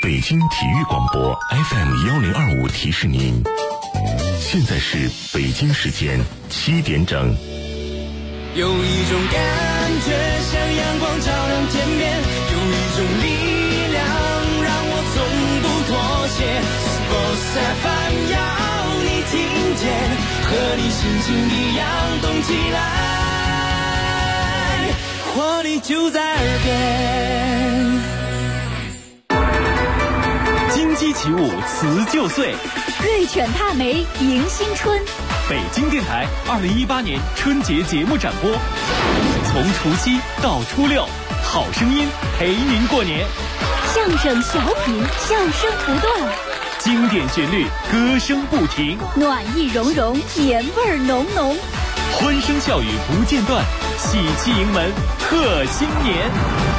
北京体育广播 FM1025提示您，现在是北京时间7点整。 有一种感觉像阳光照亮天边，有一种力量让我从不妥协。Sports FM 要你听见，和你心情一样动起来，活力就在耳边。 金鸡起舞辞旧岁， 瑞犬踏梅迎新春。 北京电台2018年春节节目展播，从除夕到初六，好声音陪您过年。 相声小品，笑声不断， 经典旋律，歌声不停， 暖意融融，年味儿浓浓， 欢声笑语不间断，喜气迎门贺新年。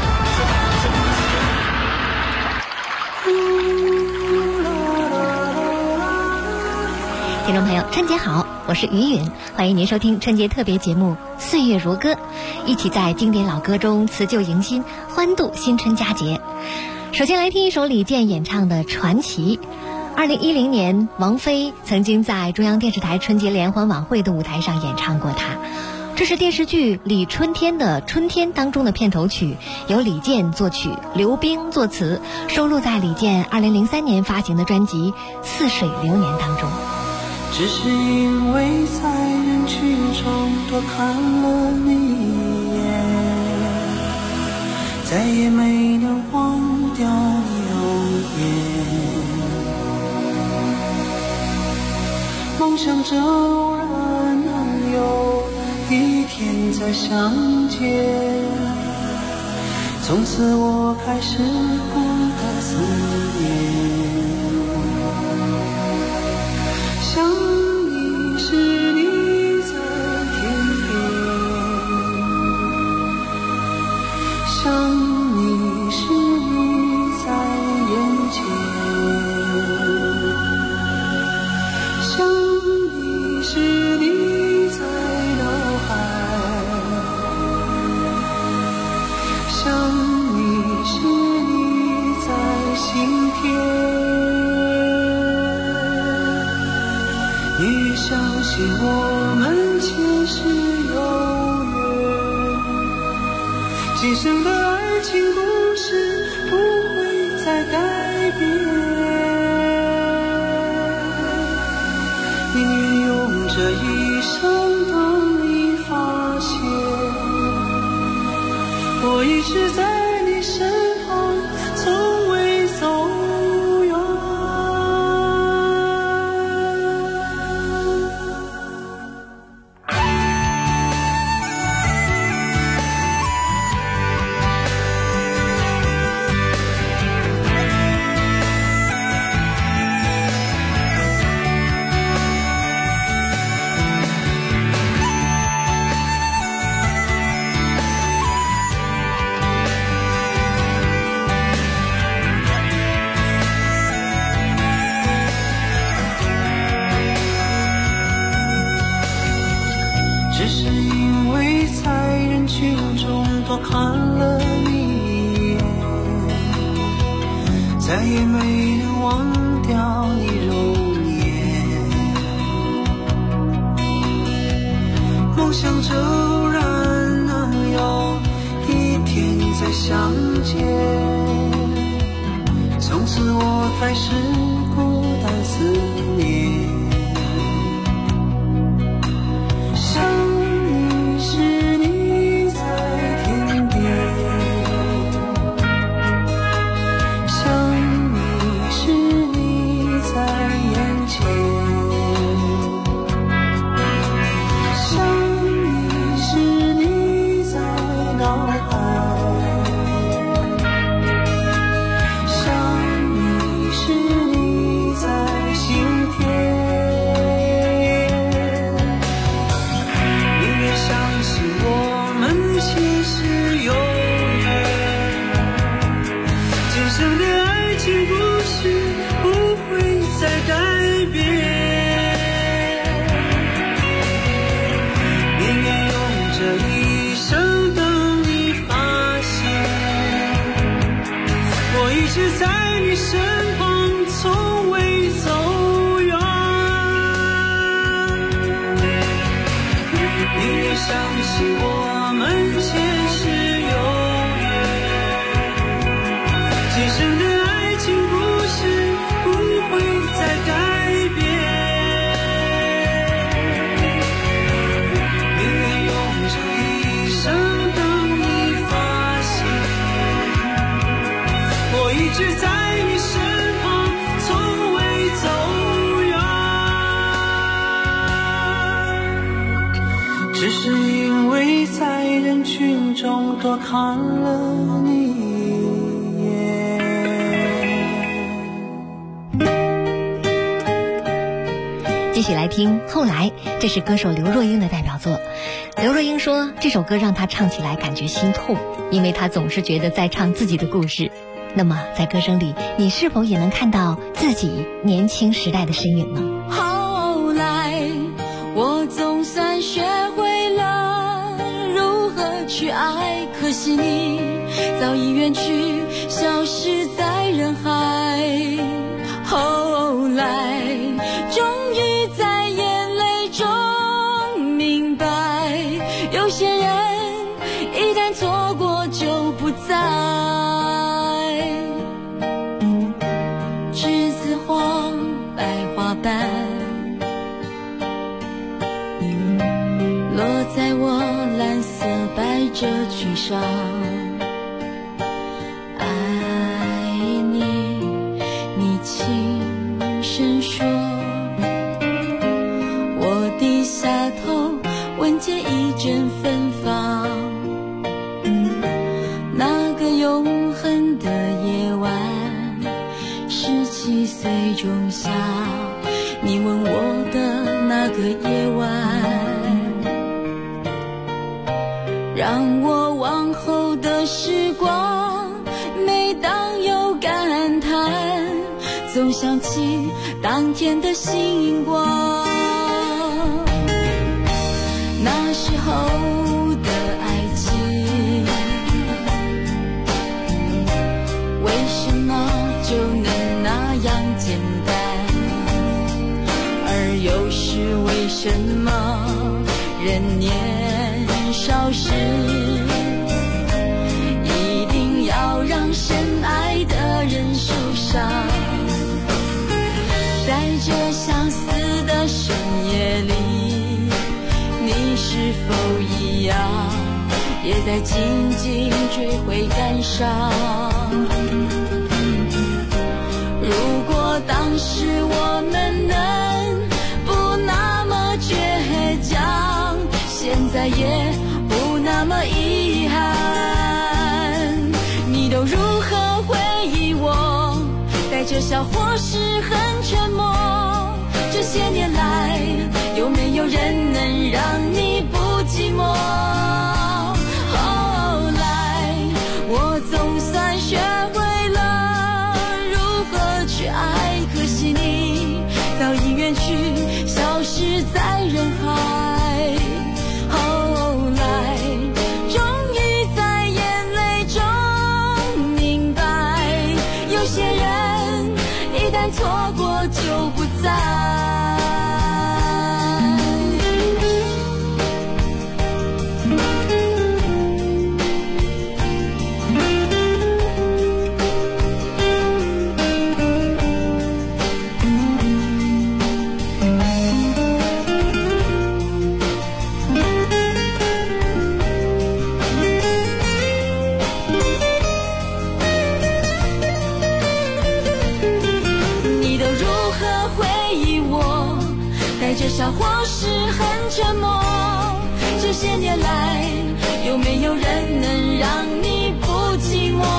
听众朋友，春节好，我是于允，欢迎您收听春节特别节目《岁月如歌》，一起在经典老歌中辞旧迎新，欢度新春佳节。首先来听一首李健演唱的《传奇》。2010年，王菲曾经在中央电视台春节联欢晚会的舞台上演唱过它。这是电视剧《李春天》的《春天》当中的片头曲，由李健作曲，刘冰作词，收录在李健2003年发行的专辑《似水流年》当中。 只是因为在人群中多看了你一眼，再也没能忘掉你容颜。梦想着偶然能有一天再相见，从此我开始孤单思念。想你时你在天边，想你时你在眼前，想你时你在脑海，想你时你在心田。你相信我们前世有缘，今生的爱情故事不会再改变。宁愿用这一生等你发现，我一直在你身旁，从未走远。只是因为在人群中多看了你一眼，再也没能忘掉你容颜。梦想着偶然能有一天再相见，从此我开始孤单思念。想你时你在心田。 身旁，从未走远。宁愿相信我们前世有缘，今生的爱情故事不会再改变。宁愿用这一生等你发现，我一直在你身旁，从未走远，只是因为在人群中多看了你一眼。 继续来听《后来》，这是歌手刘若英的代表作。刘若英说，这首歌让她唱起来感觉心痛，因为她总是觉得在唱自己的故事。那么在歌声里，你是否也能看到自己年轻时代的身影呢？ 后来我总算学会了如何去爱，可惜你早已远去，消失在人海。后来终于在眼泪中明白，有些人一旦错过就不再。栀子花白花瓣落在我蓝色百褶裙上，爱你，你轻声说，我低下头闻见一阵芬芳。那个永恒的夜晚，17岁仲夏，你吻我的那个夜晚，让我往后的时光，每当有感叹，总想起当天的星光。那时候的爱情，为什么就能那样简单？而又是为什么人年少时，一定要让深爱的人受伤？在这相似的深夜里，你是否一样，也在静静追悔感伤？如果当时我们能不那么倔强，现在也不那么遗憾。你都如何回忆我？带着笑或是很沉默。这些年来，有没有人能让你不寂寞？后来我总算学会了如何去爱，可惜你早已远去，消失在人海。后来终于在眼泪中明白，有些人一旦错过就不再。带着笑或是很沉默，这些年来，有没有人能让你不寂寞？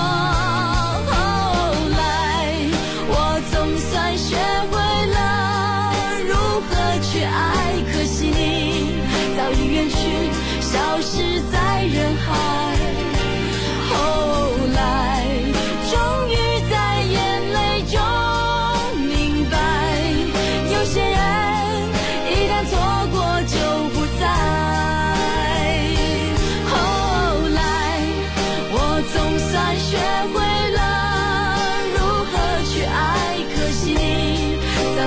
后来我总算学会了如何去爱，可惜你早已远去，消失在人海。后来终于在眼泪中明白，有些人一旦错过就不再。后来我总算学会了如何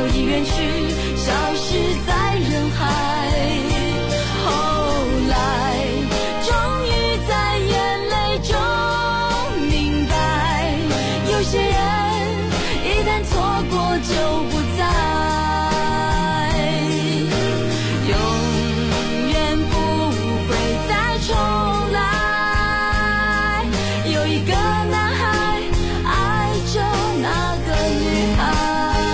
已远去，消失在人海。后来终于在眼泪中明白，有些人一旦错过就不再，永远不会再重来。有一个男孩爱着那个女孩。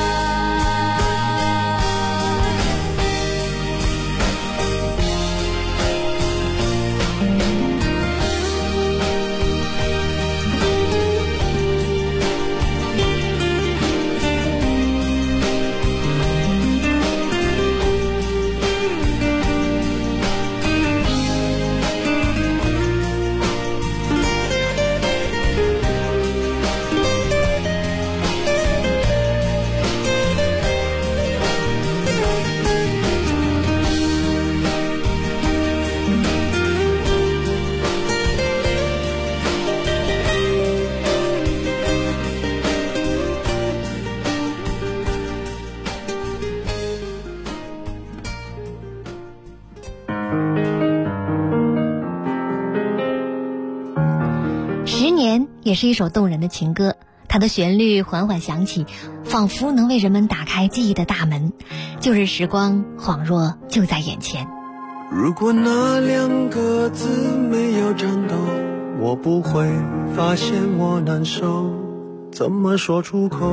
也是一首动人的情歌，它的旋律缓缓响起，仿佛能为人们打开记忆的大门。旧日时光恍若就在眼前。 如果那2个字没有颤抖，我不会发现我难受，怎么说出口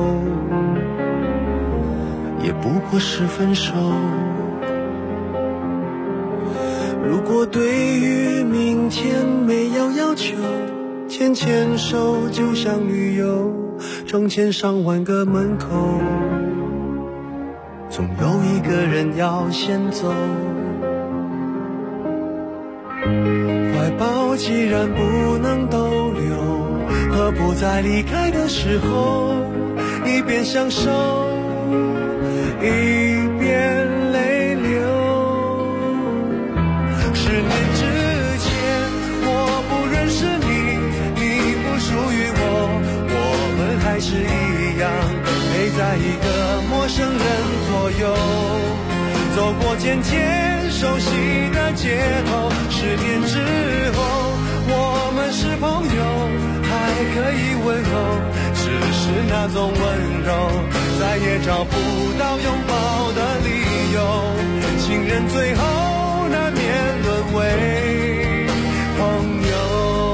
也不过是分手。如果对于明天没有要求，牵牵手就像旅游，成千上万个门口，总有一个人要先走。怀抱既然不能逗留，何不在离开的时候，一边享受一边泪流。10年之前我不认识你，你不属于我，我们还是一样陪在一个陌生人左右，走过渐渐熟悉的街头。10年之后我们是朋友，还可以问候，只是那种温柔再也找不到拥抱的理由。情人最后难免沦为朋友。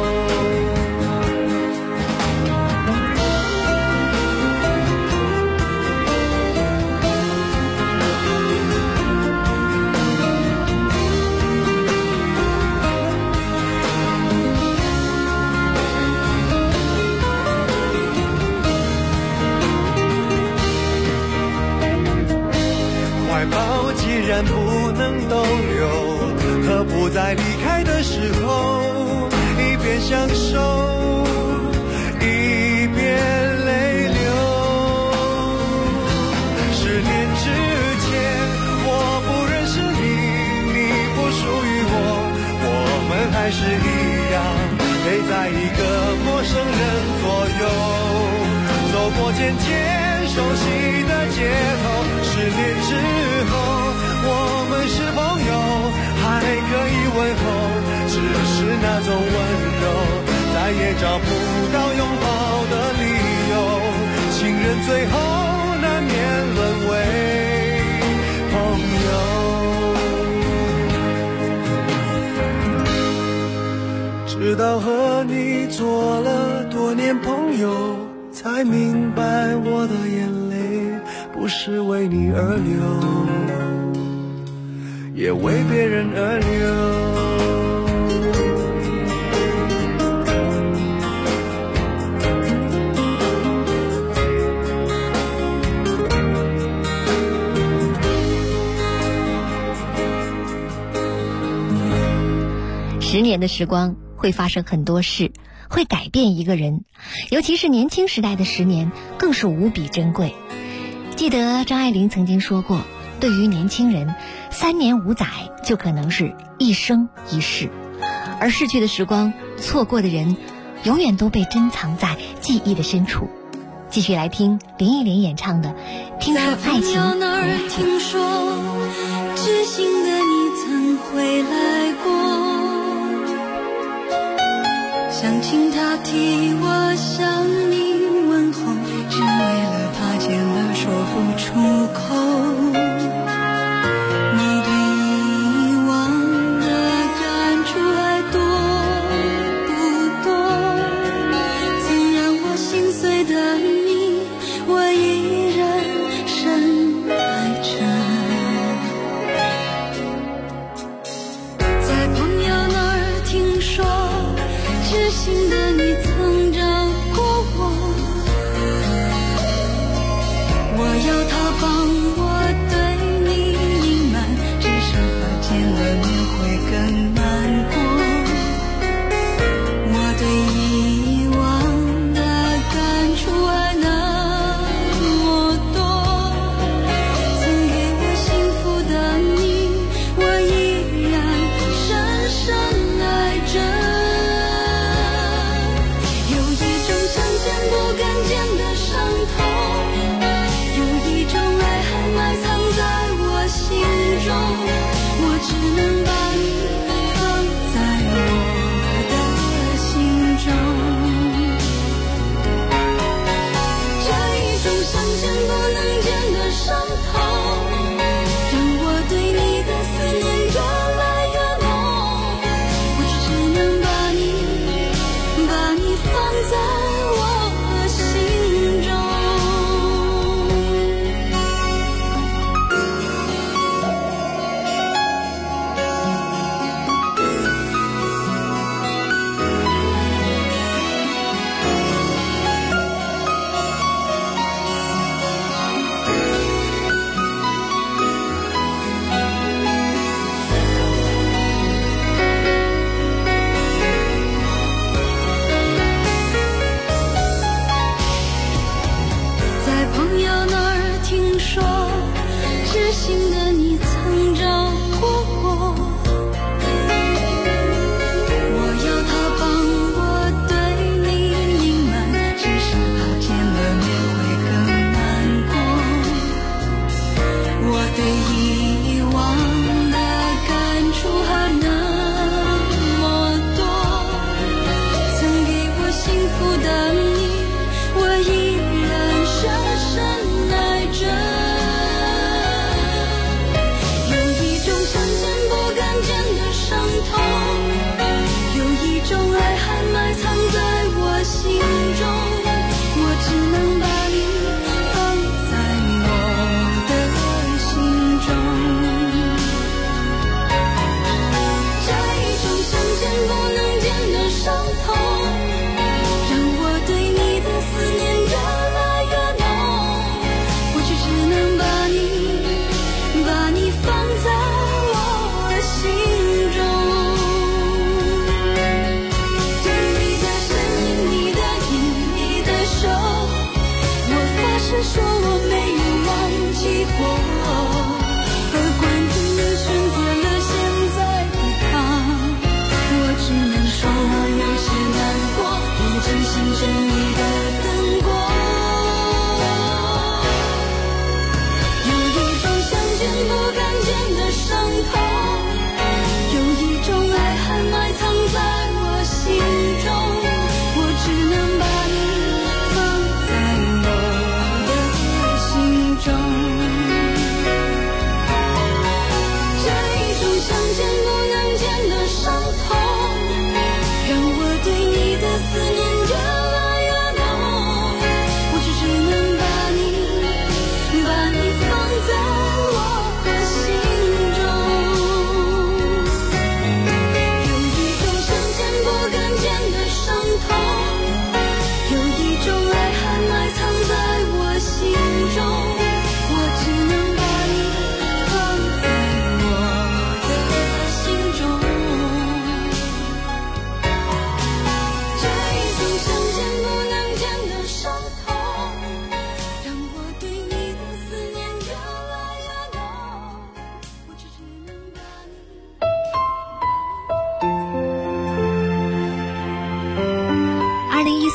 怀抱既然不能逗留，何不在离开的时候一边享受一边泪流。10年之前我不认识你，你不属于我，我们还是一样陪在一个陌生人左右，走过渐渐熟悉的街头。10年之后我们是朋友，还可以问候，只是那种温柔再也找不到拥抱的理由。情人最后难免沦为朋友。直到和你做了多年朋友，才明白我的眼泪不是为你而流，也为别人而流。 10年的时光会发生很多事，会改变一个人，尤其是年轻时代的10年更是无比珍贵。记得张爱玲曾经说过，对于年轻人，3年5载就可能是一生一世，而逝去的时光，错过的人，永远都被珍藏在记忆的深处。继续来听林忆莲演唱的《 听说爱情在朋友那儿听说，知心的你曾回来过，想请他替我向你问候，只为了怕见了说不出口。你对以往的感触还多不多？曾让我心碎的你，我依然深爱着。在朋友那儿听说，知心的你曾照顾我，我要他帮我对你隐瞒，至少他见了面会更难过。我对以往的感触还那么多，曾给我幸福的你，我依然深深爱着。有一种想见不敢见的伤痛，有一种爱还埋藏在我心中，我只能把你放在我的心中。这一种想见不能见的伤痛，让我对你的思念越来越浓，我只能把你放在我心中。在朋友那儿听说，知心的你曾照顾我，我要他帮我对你隐瞒，只是怕见了面会更难过。我对以往的感触还那么多，曾给我幸福的你，我依然深深爱着。有一种想见不敢见的伤痛，有一种爱还埋藏在我心中，我只能把你放在我的心中。这一种想见不能见的伤痛，让我对你的思念越来越浓，我却只能把你放在我心中。对你的身影，你的影，你的手，我发誓说我没有忘记过。而关于你选择了现在的他，我只能说我有些难过，也真心真意的等过。有一种想见不敢见的伤痛，有一种爱还埋藏在我心中，我只能把你放在我的心中。这一种想见不能见的伤痛，让我对你的思念越来越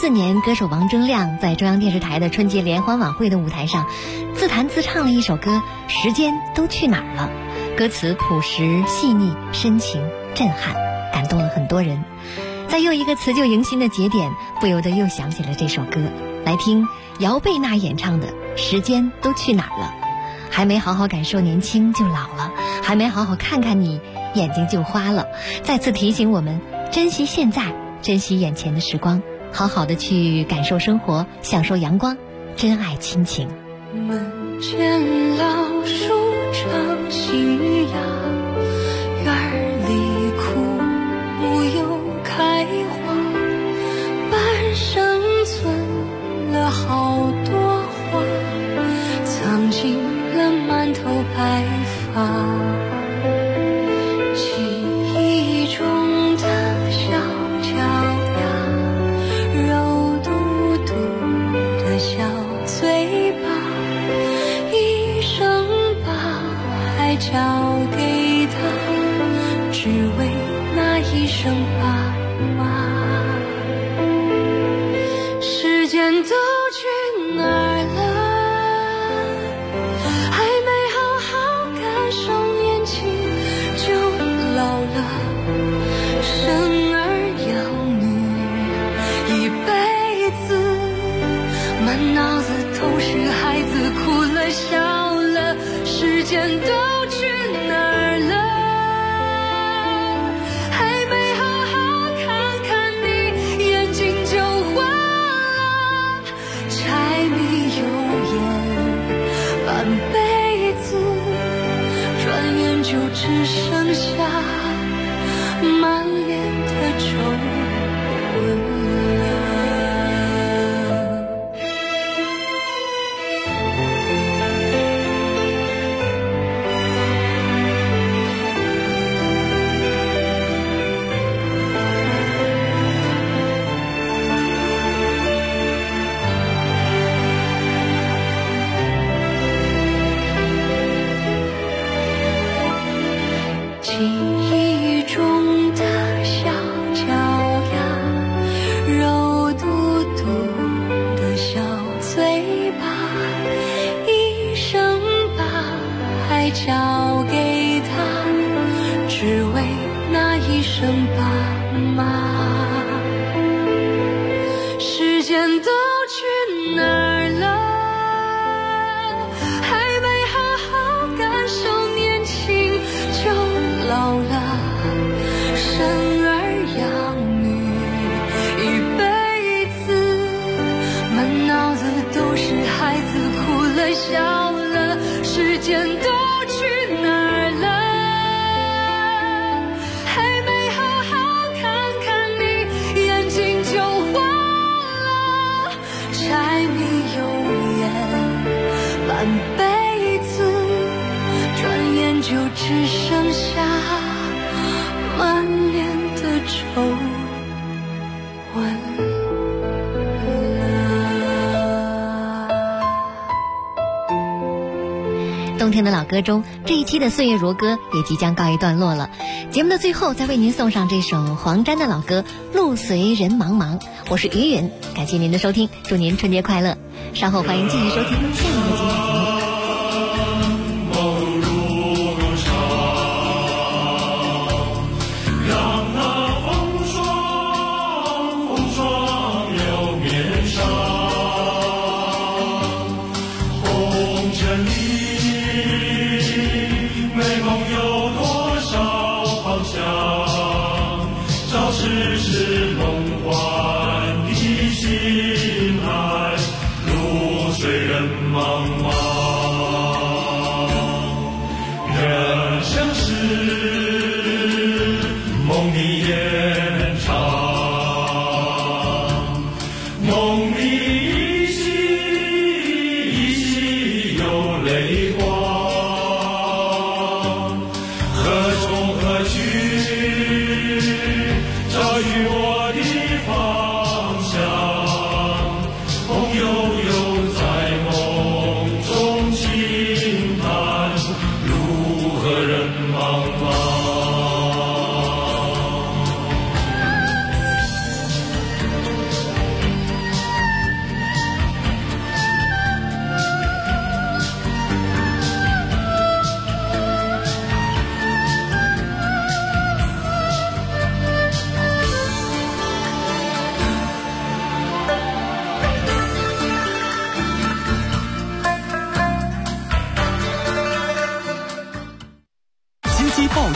2014年，歌手王铮亮在中央电视台的春节联欢晚会的舞台上，自弹自唱了一首歌《时间都去哪儿了》。歌词朴实细腻、深情震撼，感动了很多人。在又一个辞旧迎新的节点，不由得又想起了这首歌。来听姚贝娜演唱的《时间都去哪儿了》。还没好好感受年轻就老了，还没好好看看你，眼睛就花了。再次提醒我们珍惜现在，珍惜眼前的时光，好好的去感受生活，享受阳光，珍爱亲情。 门前老树常新芽，院里枯木又开花，半生存了好多话，藏进了满头白发。记忆中的小脚丫，肉嘟嘟的小嘴巴，一生把爱交给他，只为那一声爸妈。时间都去哪儿了？还没好好感受年轻就老了，生儿养女一辈子，满脑子都是孩子，哭了笑了，时间都去哪儿了？还没好好看看你，眼睛就花了，柴米油盐半辈子，转眼就只剩下满脸的皱纹了。记忆中的小脚丫，肉嘟嘟的小嘴巴，一生把爱交给他，只为那一声爸妈。时间都去哪儿了？还没好好感受年轻就老了，生儿养女一辈子，满脑子都是孩子，哭了笑了，时间都去哪儿了？还没好好看看你，眼睛就花了，柴米油盐半辈子，转眼就只剩下满脸的皱纹了。 冬天的老歌中，这一期的岁月如歌也即将告一段落了。节目的最后，再为您送上这首黄沾的老歌《路随人茫茫》。我是于允，感谢您的收听，祝您春节快乐。稍后欢迎继续收听下一个精彩节目。 朋友又在梦中。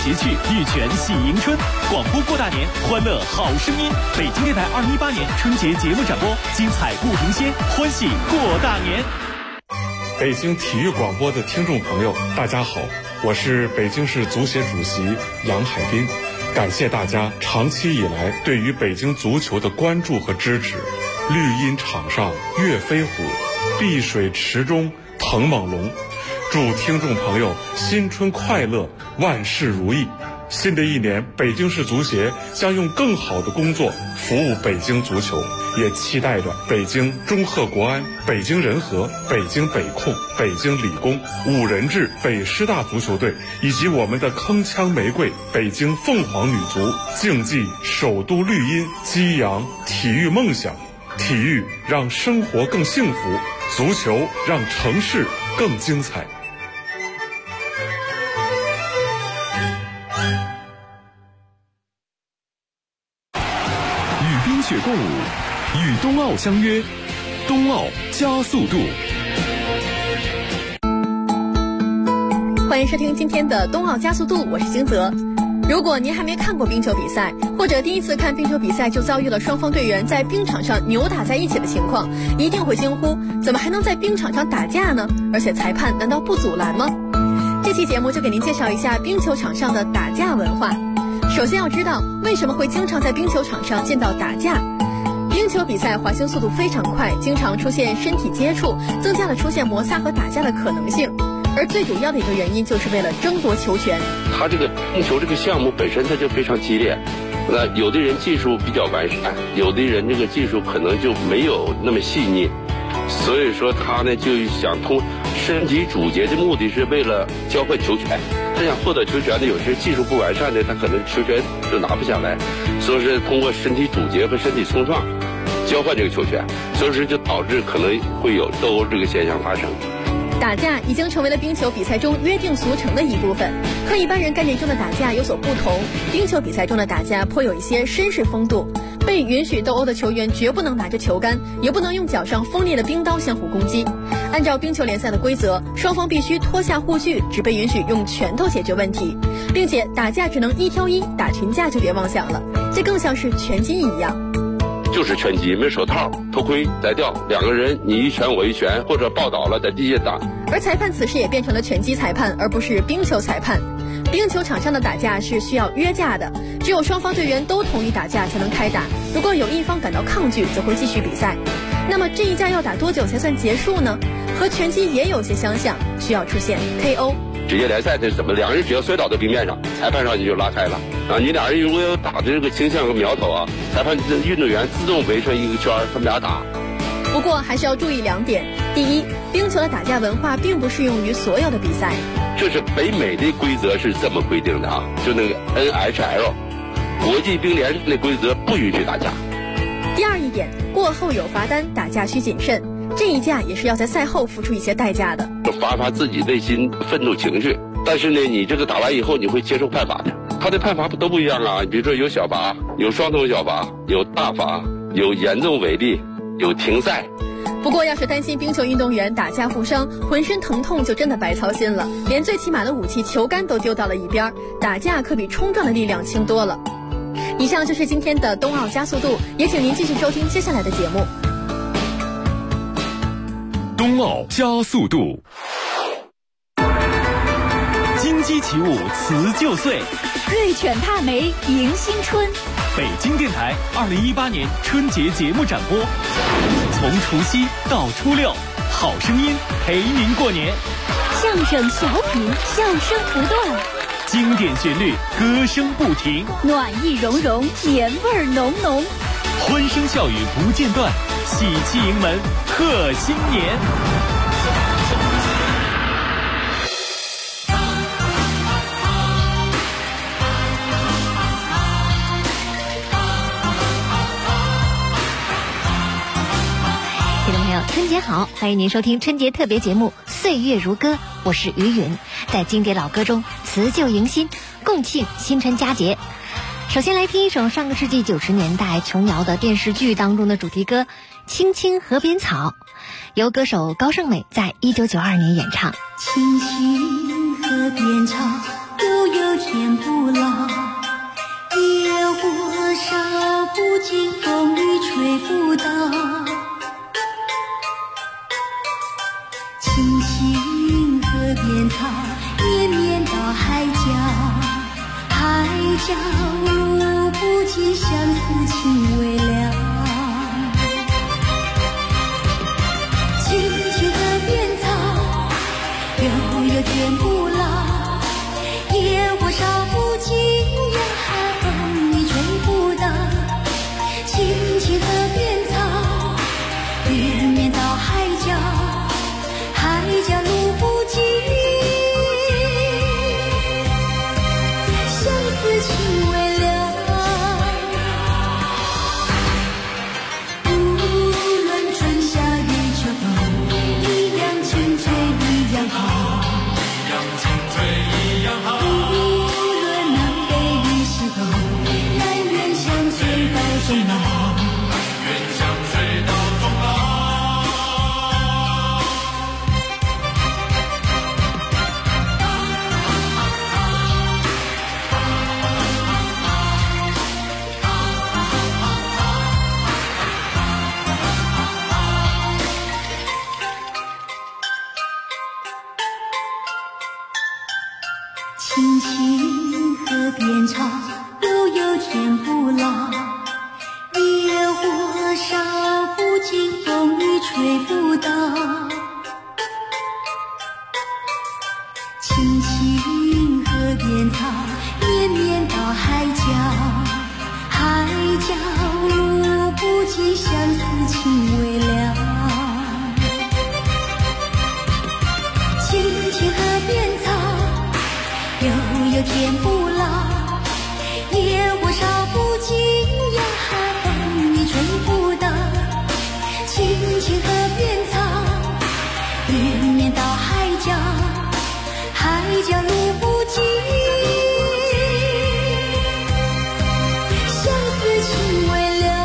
谐趣，玉泉喜迎春。广播过大年，欢乐好声音。北京电台2018年春节节目展播，精彩不停歇，欢喜过大年。 北京体育广播的听众朋友，大家好，我是北京市足协主席杨海滨，感谢大家长期以来对于北京足球的关注和支持。绿茵场上跃飞虎，碧水池中腾猛龙。祝听众朋友新春快乐，万事如意。新的一年，北京市足协将用更好的工作服务北京足球，也期待着北京中赫国安、北京人和、北京北控、北京理工、五人制北师大足球队以及我们的铿锵玫瑰北京凤凰女足，竞技首都绿茵，激扬体育梦想。体育让生活更幸福，足球让城市更精彩。 与冰雪共舞，与冬奥相约，冬奥加速度。 欢迎收听今天的冬奥加速度，我是金泽。如果您还没看过冰球比赛，或者第一次看冰球比赛就遭遇了双方队员在冰场上扭打在一起的情况，一定会惊呼：怎么还能在冰场上打架呢？而且裁判难道不阻拦吗？这期节目就给您介绍一下冰球场上的打架文化。首先要知道为什么会经常在冰球场上见到打架。冰球比赛滑行速度非常快，经常出现身体接触，增加了出现摩擦和打架的可能性。而最主要的一个原因就是为了争夺球权。 他这个冰球这个项目本身它就非常激烈，那有的人技术比较完善，有的人这个技术可能就没有那么细腻，所以说他呢就想通身体阻截的目的是为了交换球权。他想获得球权的，有些技术不完善的，他可能球权就拿不下来，所以是通过身体阻截和身体冲撞交换这个球权，所以说就导致可能会有斗殴这个现象发生。 打架已经成为了冰球比赛中约定俗成的一部分，和一般人概念中的打架有所不同。冰球比赛中的打架颇有一些绅士风度，被允许斗殴的球员绝不能拿着球杆，也不能用脚上锋利的冰刀相互攻击。按照冰球联赛的规则，双方必须脱下护具，只被允许用拳头解决问题，并且打架只能1挑1，打群架就别妄想了，这更像是拳击一样。 就是拳击，没手套、头盔摘掉，两个人你一拳我一拳，或者抱倒了在地下打。 而裁判此时也变成了拳击裁判，而不是冰球裁判。冰球场上的打架是需要约架的，只有双方队员都同意打架才能开打，如果有一方感到抗拒，则会继续比赛。那么这一架要打多久才算结束呢？和拳击也有些相像，需要出现 KO。 职业联赛这怎么？两人只要摔倒在冰面上，裁判上去就拉开了啊！你俩人如果有打的这个倾向和苗头啊，裁判运动员自动围成一个圈，他们俩打。 不过还是要注意2点：第一，冰球的打架文化并不适用于所有的比赛。 这是北美的规则是这么规定的啊，就那个 NHL 国际冰联的规则不允许打架。 第二一点，过后有罚单，打架需谨慎。这一架也是要在赛后付出一些代价的， 发自己内心愤怒情绪。但是呢，你这个打完以后你会接受判罚的，他的判罚都不一样啊。比如说有小罚，有双重小罚，有大罚，有严重违例，有停赛。 不过要是担心冰球运动员打架负伤，浑身疼痛就真的白操心了，连最起码的武器球杆都丢到了一边，打架可比冲撞的力量轻多了。以上就是今天的冬奥加速度，也请您继续收听接下来的节目。 冬奥加速度， 金鸡起舞辞旧岁， 瑞犬踏梅迎新春。 北京电台2018年春节节目展播，从除夕到初六，好声音陪您过年。 相声小品，笑声不断， 经典旋律，歌声不停， 暖意融融，年味浓浓， 欢声笑语不间断，喜气迎门贺新年。 听众朋友，春节好，欢迎您收听春节特别节目《岁月如歌》，我是于允，在经典老歌中辞旧迎新，共庆新春佳节。首先来听一首上个世纪90年代琼瑶的电视剧当中的主题歌《青青河边草》，由歌手高胜美在1992年演唱。 青青河边草，无有天不老，野火烧不尽，风雨吹不倒。青青河边草，绵绵到海角，海角路不尽，相思情未了。青青河边草，有天不老，野火烧不尽，人海风雨吹不倒。青青河边草，绵绵到海角，海角路不尽，相思情未了。无论春夏与秋冬，一样青翠一样好，无论南北与西东，南辕相随到终老。青青河边草，有天不老，野火烧不尽，风雨吹不倒。青青河边草，绵绵到海角，海角路不尽，相思情未了。青青河边草，有天不老，野火烧不尽，人海风雨吹不倒。青青河边草，绵绵到海角，海角路不尽，相思情未了。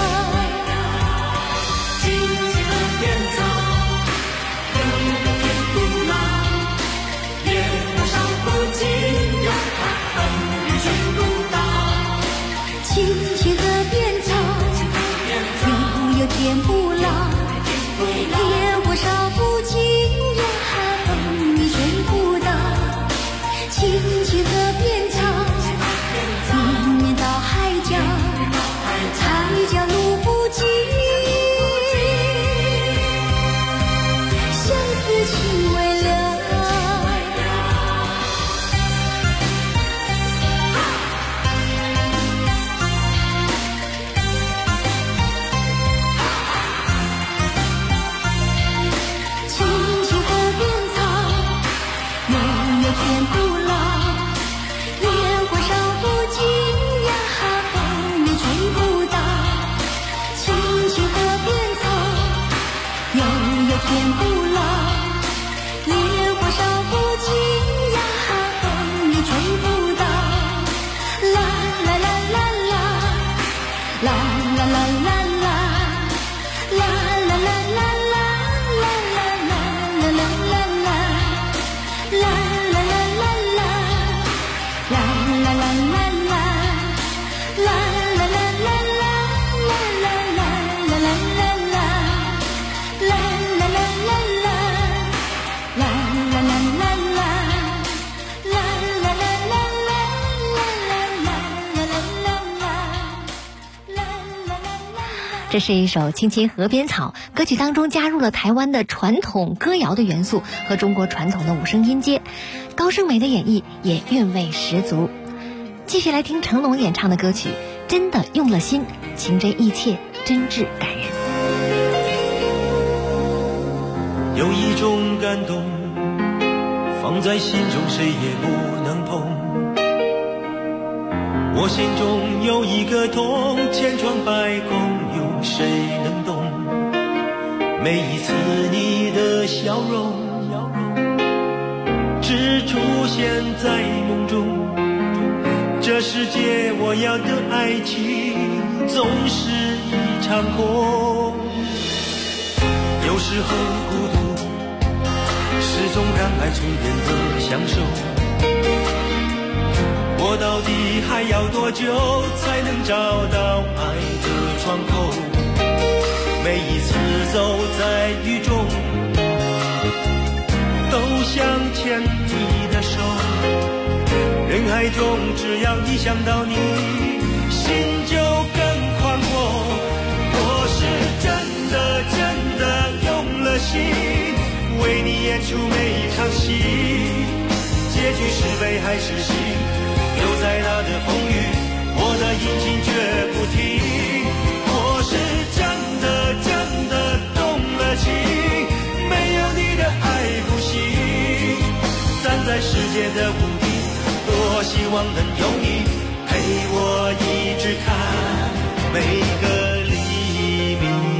青青河边草，有天不老，野火烧不尽，青青河边草，有天不老，野火烧不尽，人海风雨吹不倒。青青河边草，绵绵到海角，海角路不尽，相思情未了。天不老，野火烧不尽，人海风雨吹不倒。青青河边草，有天不老，野火烧不尽，人海风雨吹不倒。啦啦啦啦啦，啦啦啦啦啦，啦啦啦啦啦，啦啦啦啦啦啦，啦。 这是一首《青青河边草》，歌曲当中加入了台湾的传统歌谣的元素和中国传统的五声音阶，高胜美的演绎也韵味十足。继续来听成龙演唱的歌曲《真的用了心》，情真意切，真挚感人。 有一种感动，放在心中谁也不能碰。我心中有一个痛，千疮百孔，有谁能懂？每一次你的笑容，只出现在梦中。这世界我要的爱情，总是一场空。有时候孤独是种让爱充电的享受， 我到底还要多久才能找到爱的窗口？每一次走在雨中，都想牵你的手。人海中只要一想到你，心就更宽阔。我是真的用了心，为你演出每一场戏，结局是悲还是喜，又再大的风雨，我的引擎绝不停。我是真的动了情，没有你的爱不行。站在世界的屋顶，多希望能有你陪我一直看每个黎明。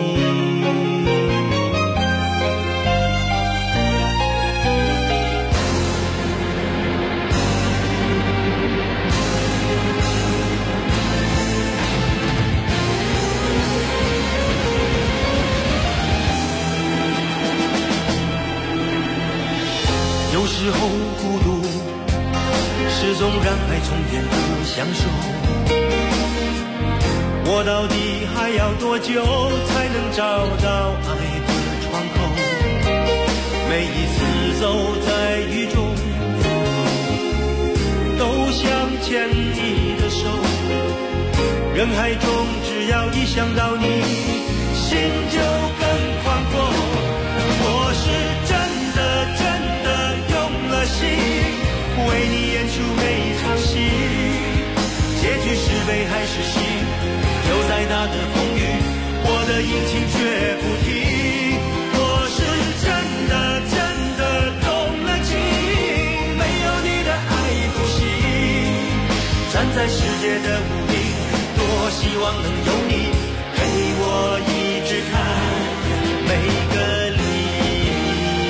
有时候孤独是种让爱充电的享受，我到底还要多久才能找到爱的窗口？每一次走在雨中，都想牵你的手。人海中只要一想到你，心就更宽阔。我是真的用了心，为你演出每一场戏，结局是悲还是喜，有再大的风雨，我的引擎绝不停。我是真的动了情，没有你的爱不行。站在世界的屋顶，多希望能有你陪我一直看每个黎明。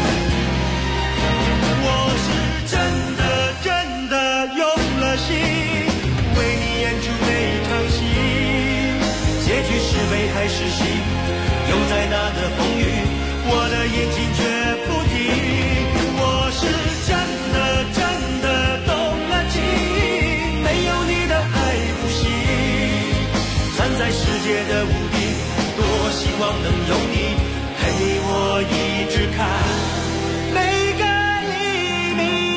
我是真的用了心，为你演出每一场戏，结局是悲还是喜，有再大的风雨，我的眼睛绝不停。我是真的动了情，没有你的爱不行。站在世界的屋顶，多希望能有你陪我一直看每个黎明。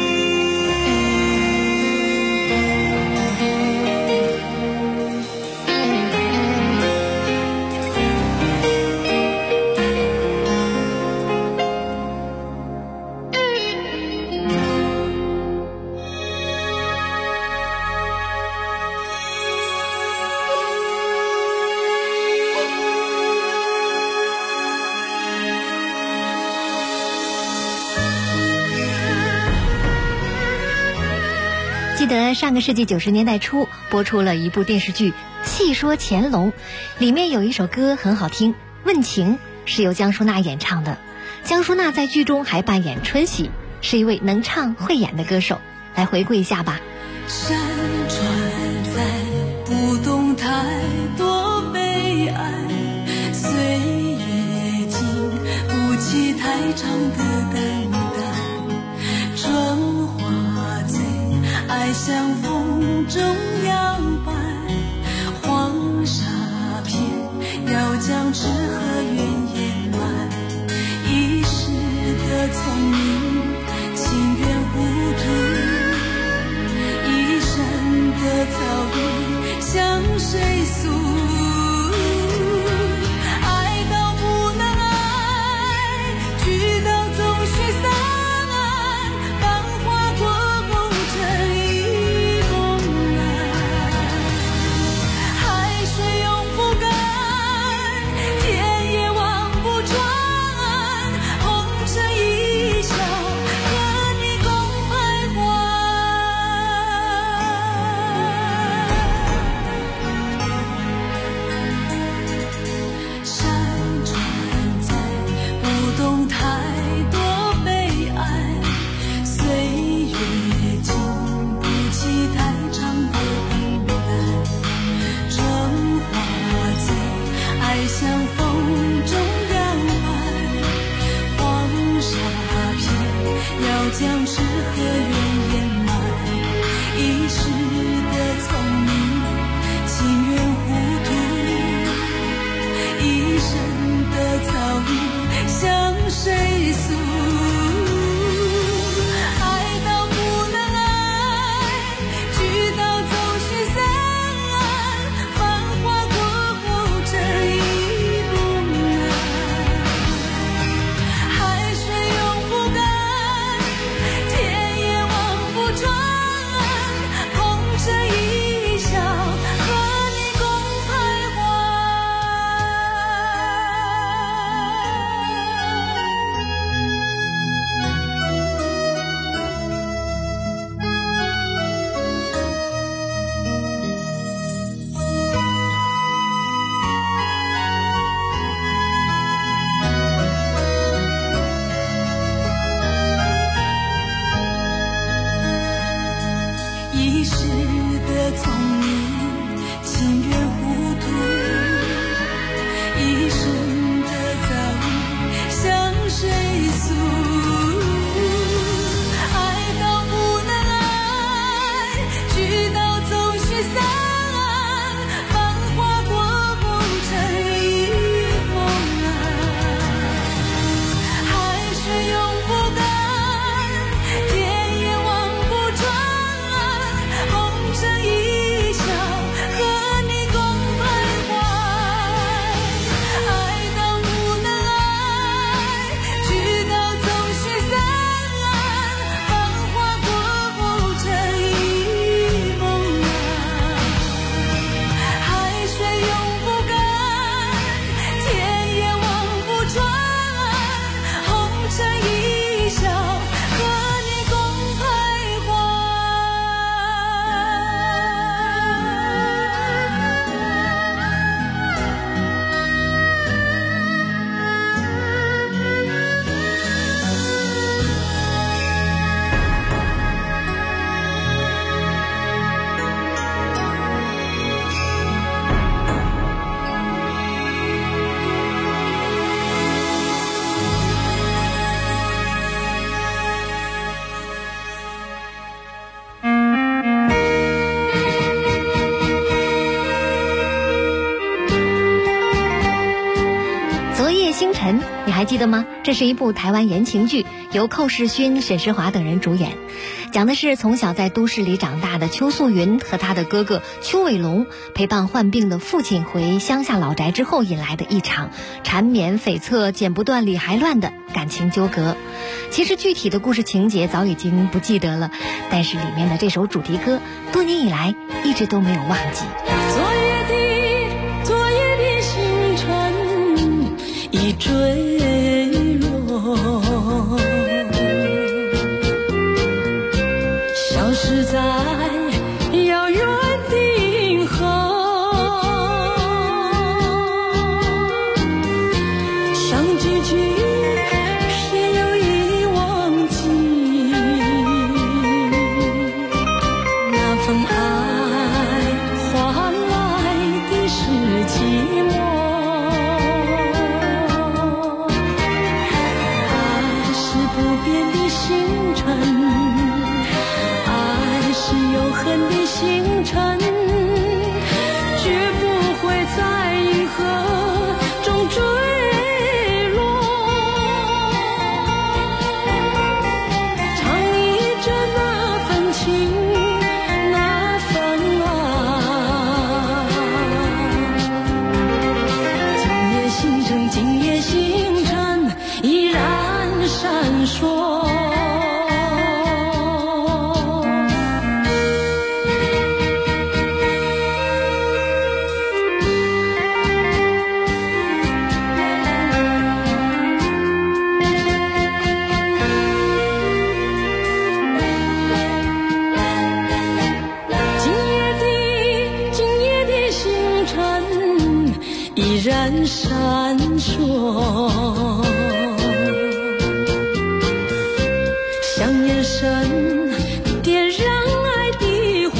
记得上个世纪90年代初播出了一部电视剧《戏说乾隆》，里面有一首歌很好听，《问情》是由江淑娜演唱的。江淑娜在剧中还扮演春喜，是一位能唱会演的歌手。来回顾一下吧。 山川在不动太多悲哀，岁月经不起太长的等待，春花醉，爱像风中摇摆，黄沙片要将痴和怨掩埋，一时的聪明情愿糊涂，一生的遭遇向谁诉？爱到不能爱，聚到总须散，繁华过后真已梦来，海水永不干，天也望不穿，红尘一笑，和你共徘徊。山川在不动太多悲哀，岁月经不起太长的等待，春花醉，爱像风中摇摆，黄沙片要将痴和怨掩埋，一一时的聪明，情愿糊涂，一生的遭遇向谁诉？爱到不能爱，聚到总须散，繁华过后成一梦啊。海水永不干，天也望不穿，红尘一笑，和你共徘徊。爱到不能爱，聚到总须散，繁华过后成一梦啊。海水永不干，天也望不穿，红尘一笑，和你共徘徊。 昨夜星辰，你还记得吗？这是一部台湾言情剧，由寇世勋、沈世华等人主演，讲的是从小在都市里长大的邱素云和她的哥哥邱伟龙陪伴患病的父亲回乡下老宅之后引来的一场缠绵悱恻、剪不断理还乱的感情纠葛。其实具体的故事情节早已经不记得了，但是里面的这首主题歌多年以来一直都没有忘记。 昨夜的星辰已坠落，消失在遥远的银河，想几句偏又已忘记，那份爱换来的是寂寞。爱是不变的星辰，爱是永恒的星辰，绝不会在银河中坠落。唱忆着那份情，那份爱。今夜星辰依然闪烁。今夜的星辰依然闪烁，像眼神点燃爱的火，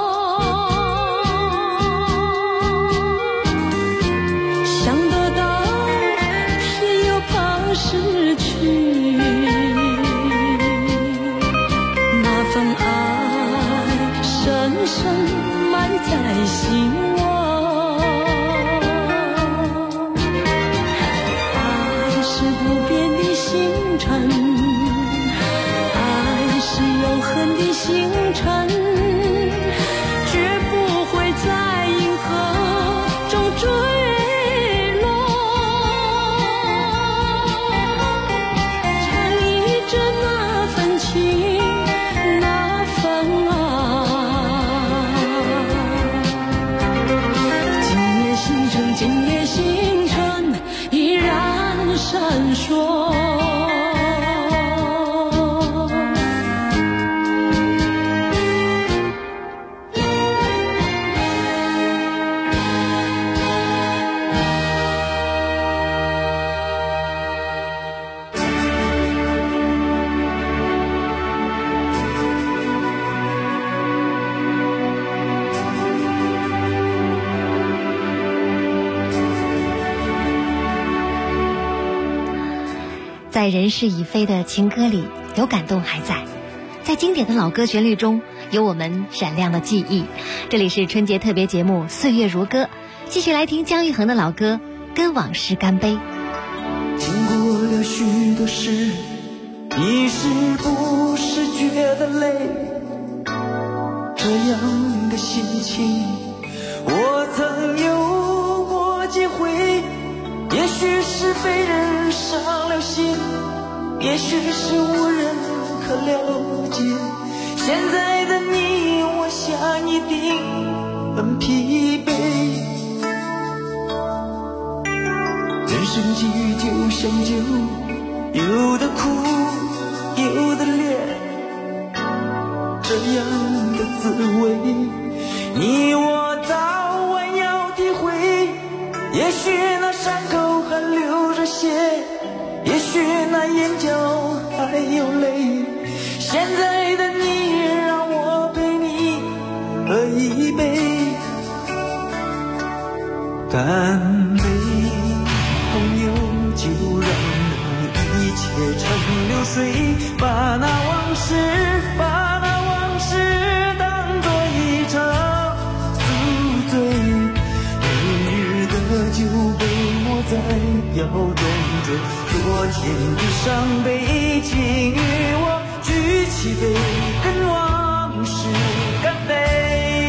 想得到偏又怕失去，那份爱深深埋在心窝。星辰绝不会在银河中坠落，缠依着那份情，那份爱。今夜星辰依然闪烁。 在人事已非的情歌里，有感动还在；在经典的老歌旋律中，有我们闪亮的记忆。这里是春节特别节目《岁月如歌》，继续来听姜育恒的老歌《跟往事干杯》。 经过了许多事，你是不是觉得累？这样的心情我曾有过几回，也许是被人伤了心，也许是无人可了解。现在的你我想一定很疲惫，人生际遇就像酒，有的苦有的烈，这样的滋味你我早晚要体会。也许那伤口还流着血，也许那眼角还有泪，现在的你让我陪你喝一杯，干杯朋友，就让那一切成流水，把那往事当作一场宿醉，明日的酒杯我在腰装着昨天的伤悲，请与我举起杯，跟往事干杯。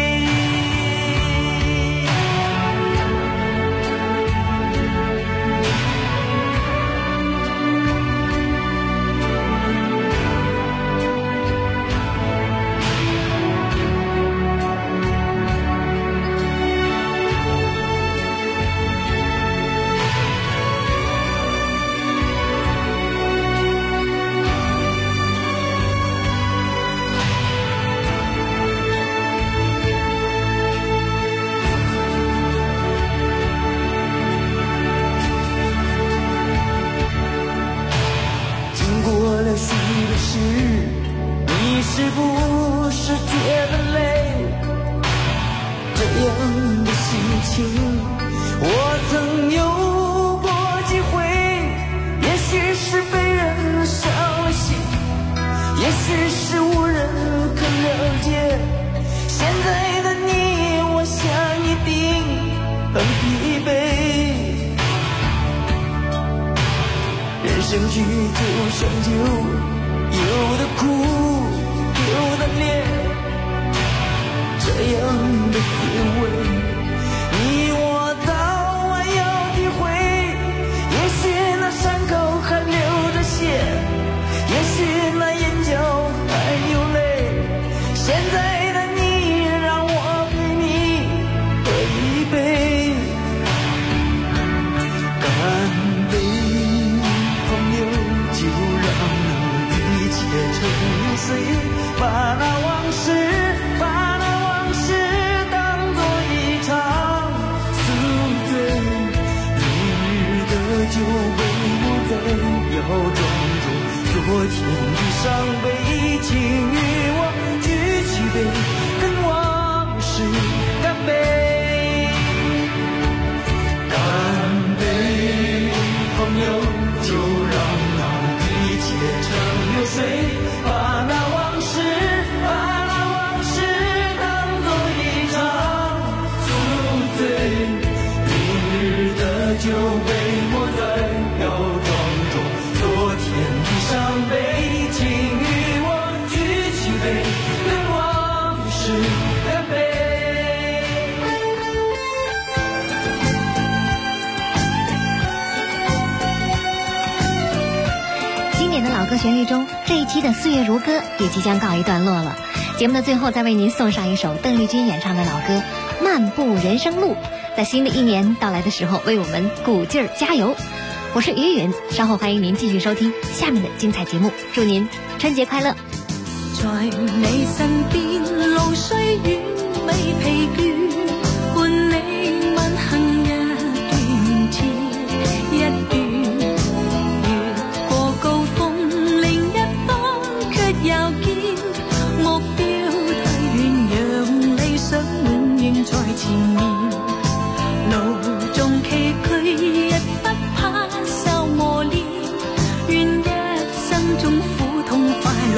你是不是觉得累？这样的心情我曾有过几回，也许是被人伤了心，也许是无人可了解。现在的你我想一定很疲惫，人生剧就像酒，有的苦有的烈，这样的滋味你我早晚要体会。也许那伤口还流着血，也许那眼角还有泪，现在的你让我陪你喝一杯，干杯朋友，就让成流水，把那往事当作一场宿醉，明日的酒杯我在腰装着昨天的伤悲，请与我举起杯，跟往事干杯，干杯朋友，就让那一切成流水，把那往事当作一场宿醉，明日的酒杯我在腰装着昨天的伤悲，请与我举起杯，跟往事干杯。 老歌旋律中，这一期的《岁月如歌》也即将告一段落了。节目的最后，再为您送上一首邓丽君演唱的老歌《漫步人生路》，在新的一年到来的时候，为我们鼓劲儿加油。我是于允，稍后欢迎您继续收听下面的精彩节目，祝您春节快乐。 在你身邊，路雖遠未疲倦，伴你問行一段接一段。又見目標太遠，讓理想永遠在前面。路縱崎嶇，亦不怕受磨練。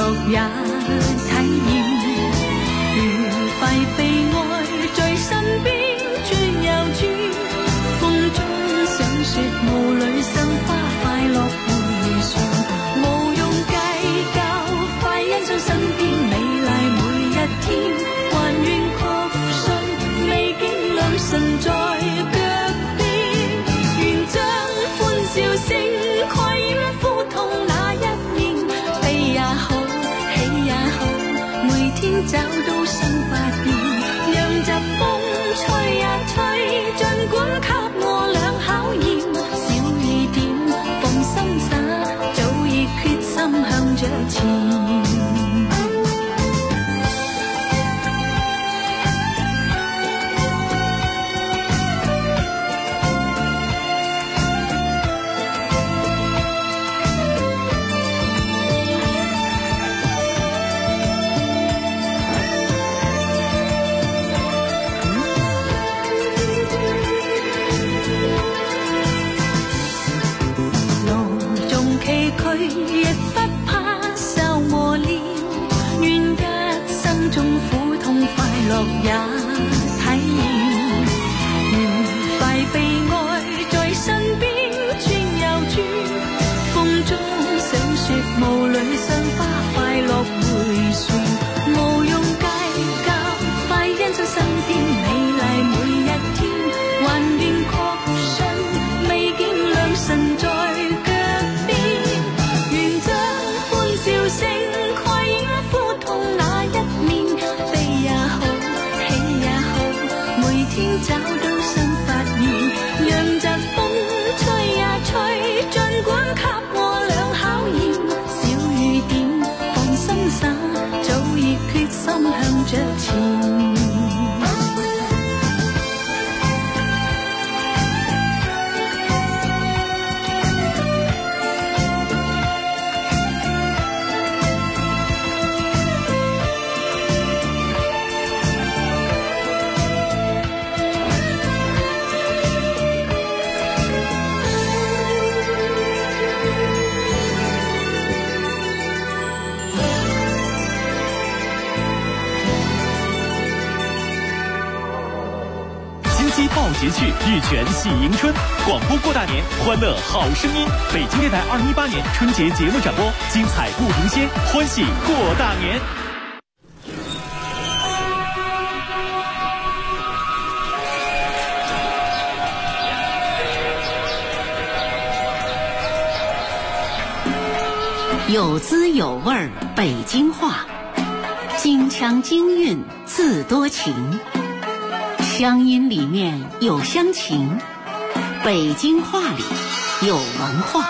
樂也體驗，愉快被愛在身邊轉又轉，風中想說霧裏生花快樂回旋，無用計較，快欣賞身邊美麗每一天，還願確信美景良辰在腳邊，願將歡笑聲蓋掩苦痛那一面，悲也好，喜也好，每天找到新發現，讓疾風吹呀吹，儘管給我倆考驗，小雨點放心灑，早已決心向着前。亦不怕受磨練，願一生中苦痛快樂也體驗，愉快被愛在身邊轉又轉，風中想說霧裏賞花快樂回旋，無用計較，快欣賞身邊美麗每一天，還願確信美景良辰在笑聲蓋掩苦痛那一面，悲也好，喜也好，每天找到新發現，讓疾風吹呀吹，儘管給我倆考驗，小雨點放心灑，早已決心向着前。 报捷趣，日全喜迎春，广播过大年，欢乐好声音。北京电台2018年春节节目展播，精彩不停歇，欢喜过大年。 有滋有味儿北京话，京腔京韵字多情，乡音里面有乡情，北京话里有文化。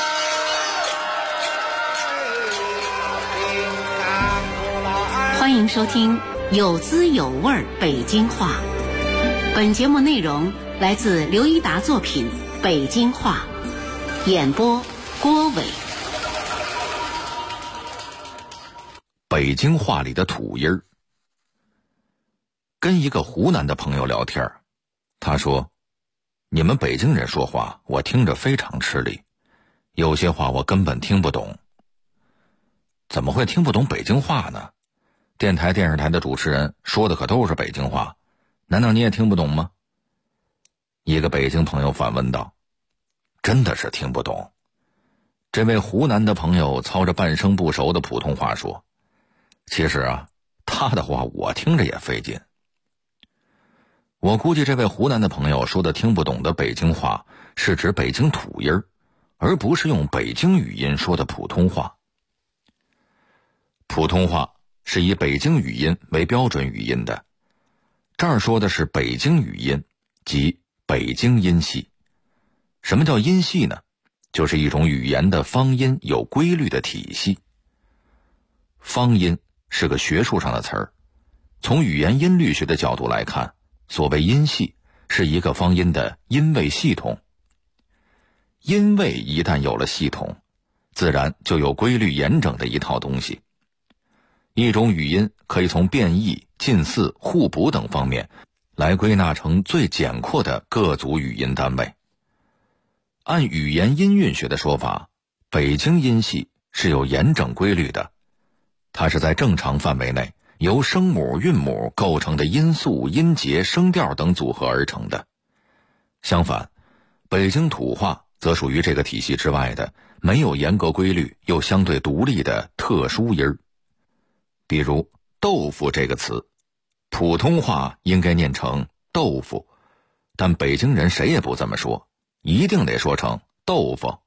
欢迎收听有滋有味儿北京话。本节目内容来自刘一达作品《北京话》，演播郭伟。 北京话里的土音儿。跟一个湖南的朋友聊天，他说：“你们北京人说话，我听着非常吃力，有些话我根本听不懂。”怎么会听不懂北京话呢？电台、电视台的主持人说的可都是北京话，难道你也听不懂吗？一个北京朋友反问道：“真的是听不懂。”这位湖南的朋友操着半生不熟的普通话说：“其实啊，他的话我听着也费劲。”我估计这位湖南的朋友说的听不懂的北京话是指北京土音儿，而不是用北京语音说的普通话。普通话是以北京语音为标准语音的，这儿说的是北京语音，即北京音系。什么叫音系呢？就是一种语言的方音有规律的体系。方音是个学术上的词儿，从语言音律学的角度来看，所谓音系是一个方音的音位系统。音位一旦有了系统，自然就有规律严整的一套东西。一种语音可以从变异、近似、互补等方面来归纳成最简括的各组语音单位。按语言音韵学的说法，北京音系是有严整规律的， 它是在正常范围内由声母、韵母构成的音素、音节、声调等组合而成的。相反，北京土话则属于这个体系之外的没有严格规律又相对独立的特殊音儿。比如豆腐这个词，普通话应该念成豆腐，但北京人谁也不这么说，一定得说成豆腐。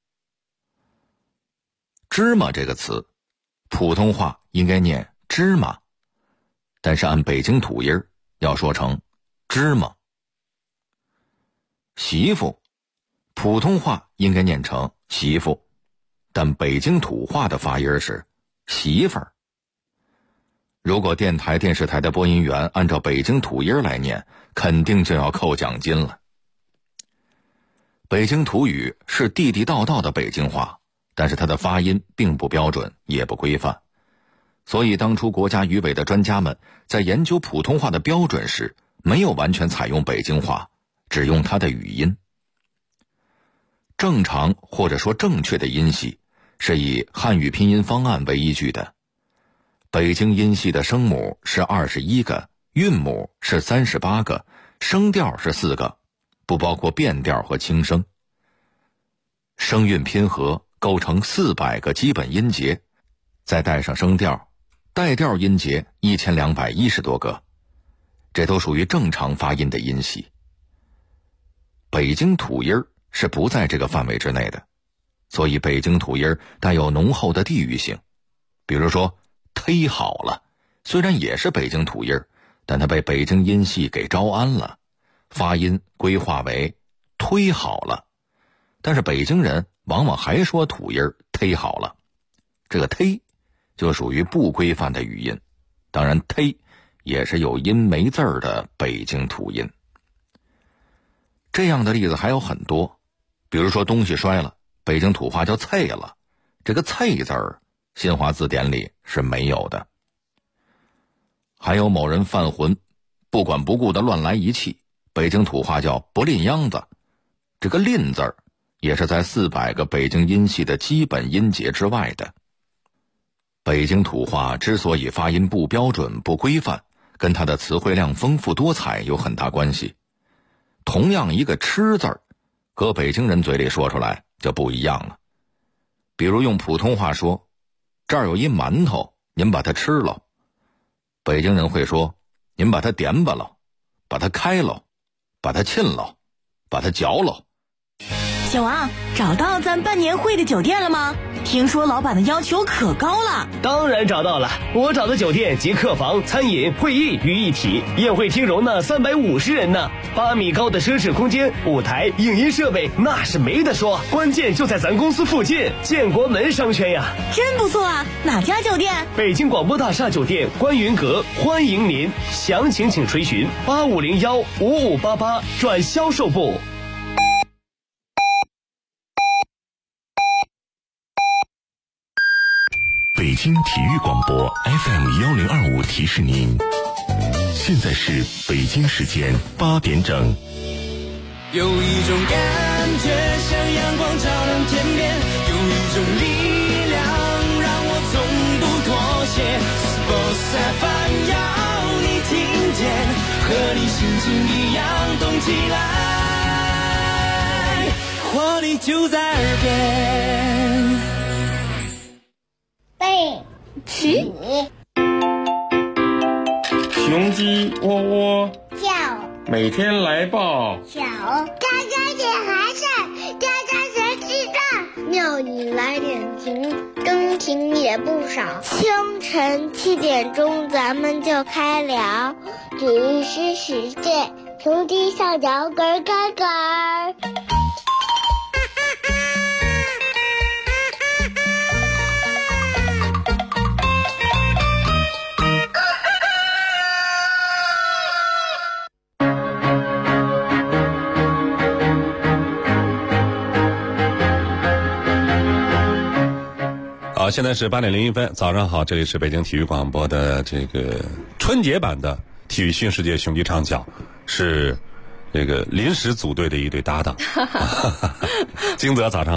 芝麻这个词，普通话应该念芝麻，但是按北京土音要说成芝麻。媳妇，普通话应该念成媳妇，但北京土话的发音是媳妇儿。如果电台、电视台的播音员按照北京土音来念，肯定就要扣奖金了。北京土语是地地道道的北京话，但是它的发音并不标准，也不规范。所以当初国家语委的专家们在研究普通话的标准时，没有完全采用北京话，只用它的语音。正常或者说正确的音系是以汉语拼音方案为依据的。北京音系的声母是21个，韵母是38个，声调是4个，不包括变调和轻声。声韵拼合构成400个基本音节，再带上声调，带调音节1210多个，这都属于正常发音的音系。北京土音是不在这个范围之内的，所以北京土音带有浓厚的地域性。比如说忒好了，虽然也是北京土音，但它被北京音系给招安了，发音规划为忒好了，但是北京人往往还说土音忒好了，这个忒就属于不规范的语音。当然忒也是有音没字儿的北京土音。这样的例子还有很多，比如说东西摔了，北京土话叫碎了，这个碎字儿新华字典里是没有的。还有某人犯浑，不管不顾的乱来一气，北京土话叫不吝秧子，这个吝字儿也是在400个北京音系的基本音节之外的。北京土话之所以发音不标准不规范，跟它的词汇量丰富多彩有很大关系。同样一个吃字儿，搁北京人嘴里说出来就不一样了。比如用普通话说，这儿有一馒头，您把它吃了，北京人会说，您把它点吧了，把它开了，把它沁了，把它嚼了。 小王，找到咱办年会的酒店了吗？听说老板的要求可高了。 当然找到了，我找的酒店集客房、餐饮、会议于一体，宴会厅容纳350人呢，8米高的奢侈空间，舞台、影音设备那是没得说，关键就在咱公司附近，建国门商圈呀。 真不错啊，哪家酒店？ 北京广播大厦酒店观云阁，欢迎您，详情请垂询8501-5588转销售部。 北京体育广播 FM1025提示您，现在是北京时间8点整。 有一种感觉像阳光照亮天边，有一种力量让我从不妥协。Sports FM 要你听见，和你心情一样动起来，活力就在耳边。 背起， 雄鸡喔喔叫， 每天来报小，家家写寒碜，家家学鸡蛋，庙里来点情，钟情也不少。清晨7点钟咱们就开聊，举世世界，雄鸡上摇杆杆杆。 好，现在是8点01分，早上好，这里是北京体育广播的这个春节版的体育新世界雄鸡唱脚，是这个临时组队的一对搭档。金泽早上好。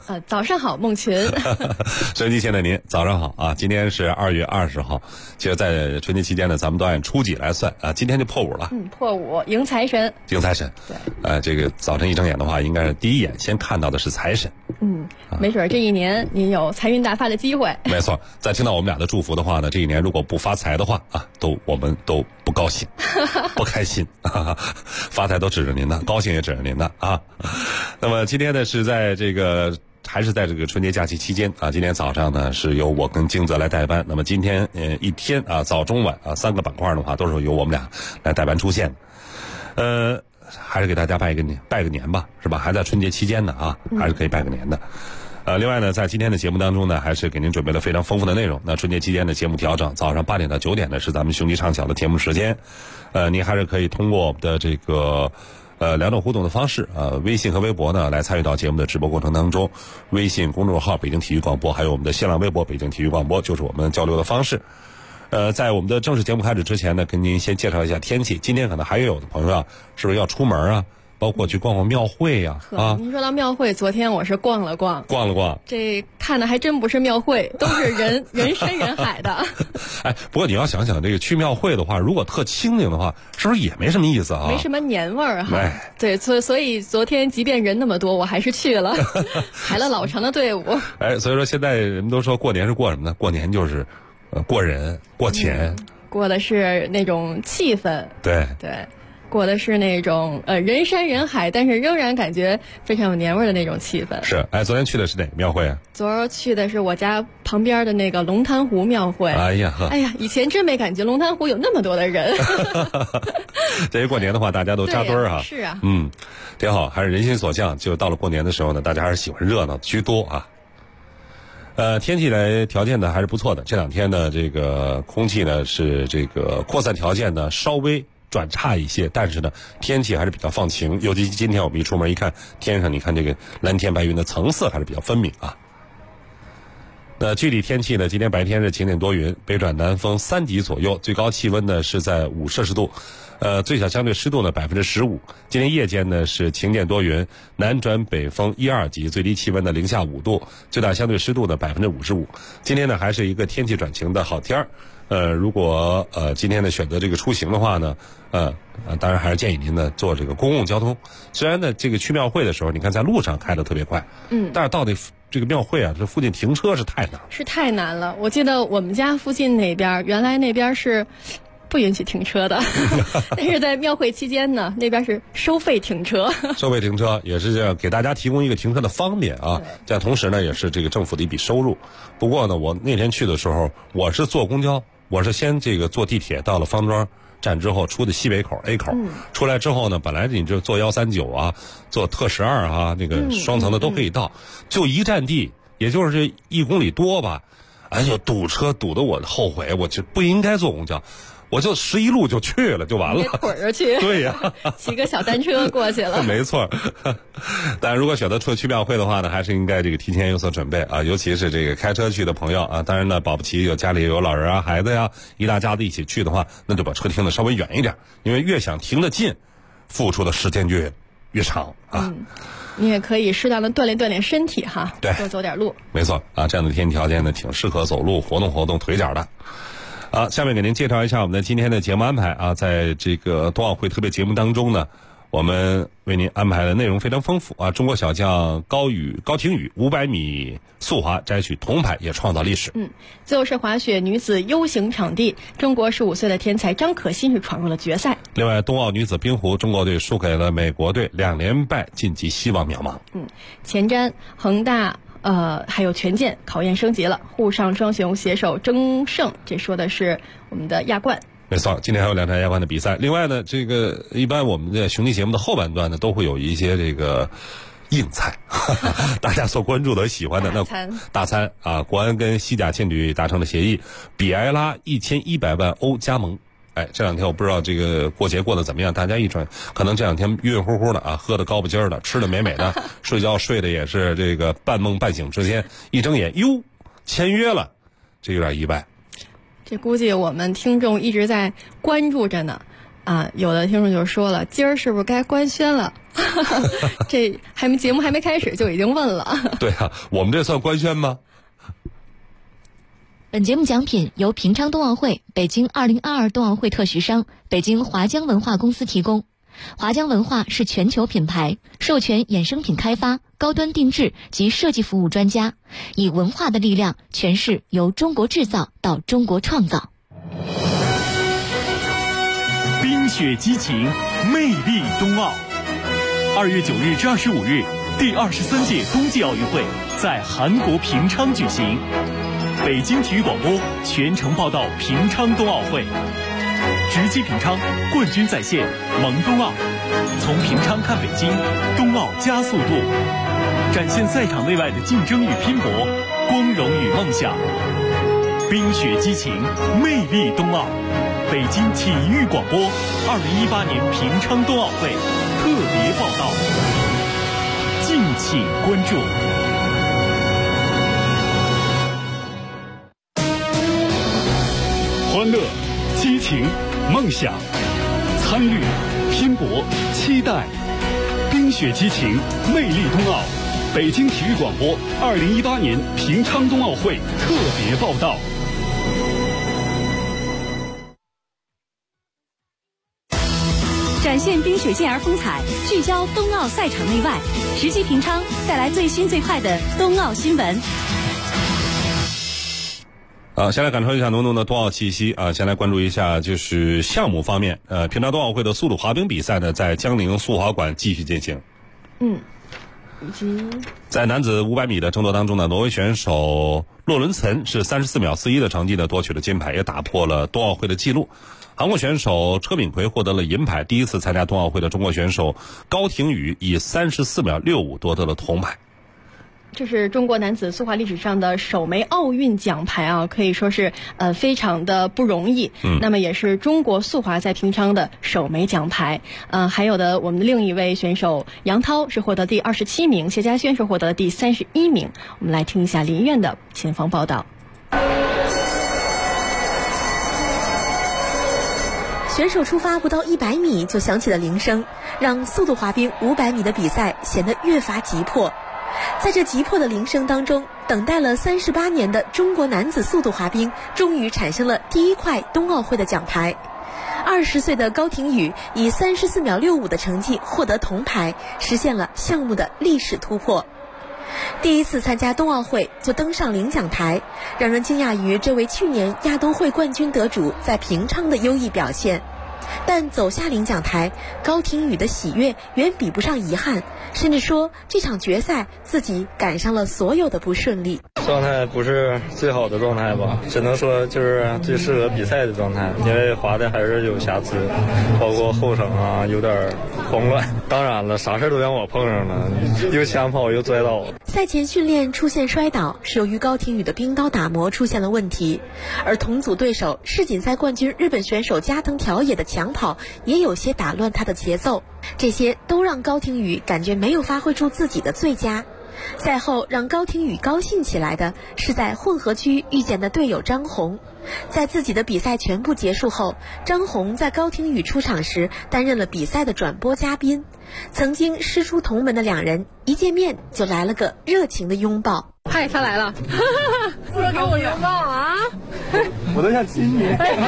早上好，梦群。 收音机前的您，早上好啊！今天是2月20号，其实，在春节期间呢，咱们都按初几来算啊，今天就破5了。 破5，迎财神。 迎财神。对。这个早晨一睁眼的话，应该是第一眼先看到的是财神。 没准这一年您有财运大发的机会。 没错，在听到我们俩的祝福的话呢，这一年如果不发财的话啊，我们都不高兴，不开心啊！发财都指着您的，高兴也指着您的啊。那么今天呢，还是在这个春节假期期间啊，今天早上呢是由我跟金泽来代班。那么今天一天啊，早中晚啊3个板块的话，都是由我们俩来代班出现的。还是给大家拜个年吧，是吧？还在春节期间呢啊，还是可以拜个年的。另外呢，在今天的节目当中呢，还是给您准备了非常丰富的内容。那春节期间的节目调整，早上8点到9点呢是咱们兄弟唱巧的节目时间。您还是可以通过我们的这个2种互动的方式微信和微博呢来参与到节目的直播过程当中。微信公众号北京体育广播，还有我们的新浪微博北京体育广播，就是我们交流的方式。在我们的正式节目开始之前呢，跟您先介绍一下天气。今天可能还有的朋友是不是要出门啊？包括去逛逛庙会呀您说到庙会，昨天我是逛了逛，这看的还真不是庙会，都是人山人海的。 不过你要想想，这个去庙会的话，如果特清静的话，是不是也没什么意思啊？ 没什么年味儿哈。对，所以昨天即便人那么多，我还是去了，排了老长的队伍。 所以说现在人们都说过年是过什么呢？过年就是过人过钱， 过的是那种气氛。对，过的是那种人山人海，但是仍然感觉非常有年味的那种气氛。 是。昨天去的是哪个庙会啊？ 昨儿去的是我家旁边的那个龙潭湖庙会。哎呀，以前真没感觉龙潭湖有那么多的人。 这一过年的话，大家都扎堆儿哈。 是啊。 挺好，还是人心所向。就到了过年的时候呢，大家还是喜欢热闹居多啊。天气来条件呢还是不错的。这2天呢，这个空气呢是这个扩散条件呢稍微转差一些，但是呢天气还是比较放晴。尤其今天我们一出门一看，天上你看这个蓝天白云的层次还是比较分明啊。那具体天气呢，今天白天是晴点多云，北转南风3级左右，最高气温呢是在5摄氏度。最小相对湿度呢15%。今天夜间呢是晴间多云，南转北风1、2级，最低气温呢零下5度，最大相对湿度呢55%。今天呢还是一个天气转晴的好天儿。如果今天呢选择这个出行的话呢，当然还是建议您呢坐这个公共交通。虽然呢这个去庙会的时候，你看在路上开得特别快，但是到底这个庙会啊，这附近停车是太难了。我记得我们家附近那边，原来那边是不允许停车的，但是在庙会期间呢，那边是收费停车。收费停车也是这样，给大家提供一个停车的方便啊。在同时呢，也是这个政府的一笔收入。不过呢，我那天去的时候，我是坐公交，我是先这个坐地铁到了方庄站之后，出的西北口 A 口，出来之后呢，本来你就坐139啊，坐特12啊，那个双层的都可以到，就一站地，也就是这1公里多吧，就堵车堵得我后悔，我就不应该坐公交。我就11路就去了，就完了。腿着去。对呀， 骑个小单车过去了。 没错。但如果选择去庙会的话呢，还是应该这个提前有所准备啊，尤其是这个开车去的朋友啊。当然呢，保不齐有家里有老人啊、孩子呀，一大家子一起去的话，那就把车停的稍微远一点，因为越想停得近，付出的时间就越长啊。 你也可以适当的锻炼身体哈， 对， 多走点路。 没错啊，这样的天气条件呢，挺适合走路活动腿脚的。下面给您介绍一下我们的今天的节目安排啊，在这个冬奥会特别节目当中呢，我们为您安排的内容非常丰富啊。中国小将高亭宇500米速滑摘取铜牌，也创造历史。 最后是滑雪女子 U 型场地，中国15岁的天才张可欣是闯入了决赛。 另外，冬奥女子冰壶，中国队输给了美国队，2连败，晋级希望渺茫。 前瞻恒大。还有拳剑考验升级了，沪上双雄携手争胜，这说的是我们的亚冠。 没错，今天还有2场亚冠的比赛。另外呢，这个一般我们的兄弟节目的后半段呢，都会有一些这个硬菜，大家所关注的、喜欢的大餐啊。国安跟西甲劲旅达成了协议，比埃拉1100万欧加盟。这2天我不知道这个过节过得怎么样，大家一转可能这2天晕晕乎乎的啊，喝的高不劲儿的，吃的美美的，睡觉睡的也是这个半梦半醒之间，一睁眼哟签约了，这有点意外。 这估计我们听众一直在关注着呢。 啊，有的听众就说了，今儿是不是该官宣了？这节目还没开始就已经问了。 对啊，我们这算官宣吗？ 本节目奖品由平昌冬奥会、北京2022冬奥会特许商北京华江文化公司提供。华江文化是全球品牌，授权衍生品开发、高端定制及设计服务专家，以文化的力量诠释由中国制造到中国创造。 冰雪激情，魅力冬奥。2月9日至25日，第23届冬季奥运会在韩国平昌举行。北京体育广播全程报道平昌冬奥会，直击平昌，冠军在线，萌冬奥，从平昌看北京，冬奥加速度，展现赛场内外的竞争与拼搏，光荣与梦想。冰雪激情，魅力冬奥。北京体育广播2018年平昌冬奥会特别报道，敬请关注。欢乐、激情、梦想，参与、拼搏、期待，冰雪激情，魅力冬奥。北京体育广播2018年平昌冬奥会特别报道。 展现冰雪健儿风采，聚焦冬奥赛场内外，直击平昌，带来最新最快的冬奥新闻。 先来感受一下浓浓的冬奥气息啊！先来关注一下就是项目方面，平昌冬奥会的速度滑冰比赛呢，在江宁速滑馆继续进行。在男子500米的争夺当中呢，挪威选手洛伦岑是34秒41的成绩呢夺取了金牌，也打破了冬奥会的纪录。韩国选手车敏奎获得了银牌，第一次参加冬奥会的中国选手高亭宇以34秒65夺得了铜牌。 这是中国男子速滑历史上的首枚奥运奖牌啊，可以说是非常的不容易。那么也是中国速滑在平昌的首枚奖牌。还有的我们的另一位选手杨涛是获得第27名，谢佳轩是获得第31名。我们来听一下林苑的前方报道。 选手出发不到100米就响起了铃声，让速度滑冰500米的比赛显得越发急迫。在这急迫的铃声当中，等待了38年的中国男子速度滑冰终于产生了第一块冬奥会的奖牌。20岁的高亭宇以34秒65的成绩获得铜牌，实现了项目的历史突破。第一次参加冬奥会就登上领奖台，让人惊讶于这位去年亚冬会冠军得主在平昌的优异表现。但走下领奖台，高亭宇的喜悦远比不上遗憾，甚至说这场决赛自己赶上了所有的不顺利。 状态不是最好的状态吧，只能说就是最适合比赛的状态，因为滑的还是有瑕疵，包括后程啊有点慌乱。当然了，啥事都让我碰上了，又前跑又摔倒。 赛前训练出现摔倒，是由于高亭宇的冰刀打磨出现了问题，而同组对手世锦赛冠军日本选手加藤条野的抢跑也有些打乱他的节奏，这些都让高亭宇感觉没有发挥出自己的最佳。赛后让高亭宇高兴起来的是在混合区遇见的队友张红。在自己的比赛全部结束后，张红在高亭宇出场时担任了比赛的转播嘉宾。曾经师出同门的两人一见面就来了个热情的拥抱。 嗨，他来了， 不能给我拥抱啊！ 我都想亲你。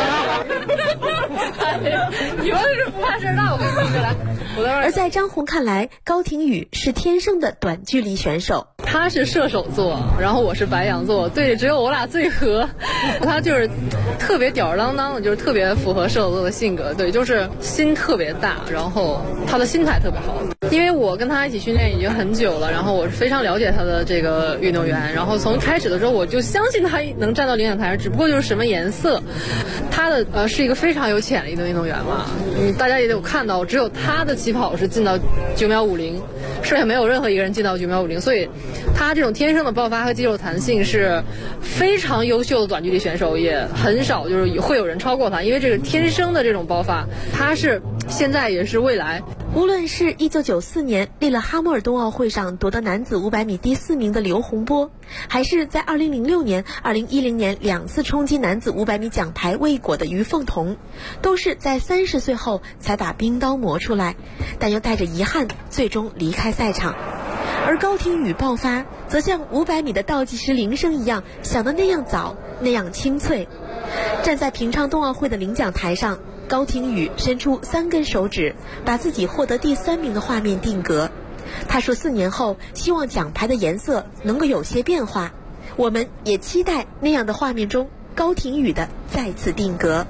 你们是不怕事儿大，我跟你说来。 而在张红看来，高亭宇是天生的短距离选手。 他是射手座，然后我是白羊座，对，只有我俩最合。他就是特别吊儿郎当的，就是特别符合射手座的性格，对，就是心特别大，然后他的心态特别好。因为我跟他一起训练已经很久了，然后我是非常了解他的这个运动员，然后从开始的时候我就相信他能站到领奖台上，只不过就是什么颜色。他的是一个非常有潜力的运动员嘛，大家也有看到，只有他的起跑是进到9秒50，剩下没有任何一个人进到9秒50，所以他这种天生的爆发和肌肉弹性是非常优秀的短距离选手，也很少就是会有人超过他，因为这个天生的这种爆发，他是现在也是未来。 无论是1994年利勒哈默尔冬奥会上夺得男子500米第4名的刘洪波，还是在2006年、2010年2次冲击男子500米奖牌未果的于凤彤，都是在30岁后才把冰刀磨出来，但又带着遗憾最终离开赛场。而高亭宇爆发，则像500米的倒计时铃声一样，响得那样早，那样清脆。站在平昌冬奥会的领奖台上，高亭宇伸出3根手指，把自己获得第3名的画面定格。他说4年后希望奖牌的颜色能够有些变化，我们也期待那样的画面中高亭宇的再次定格。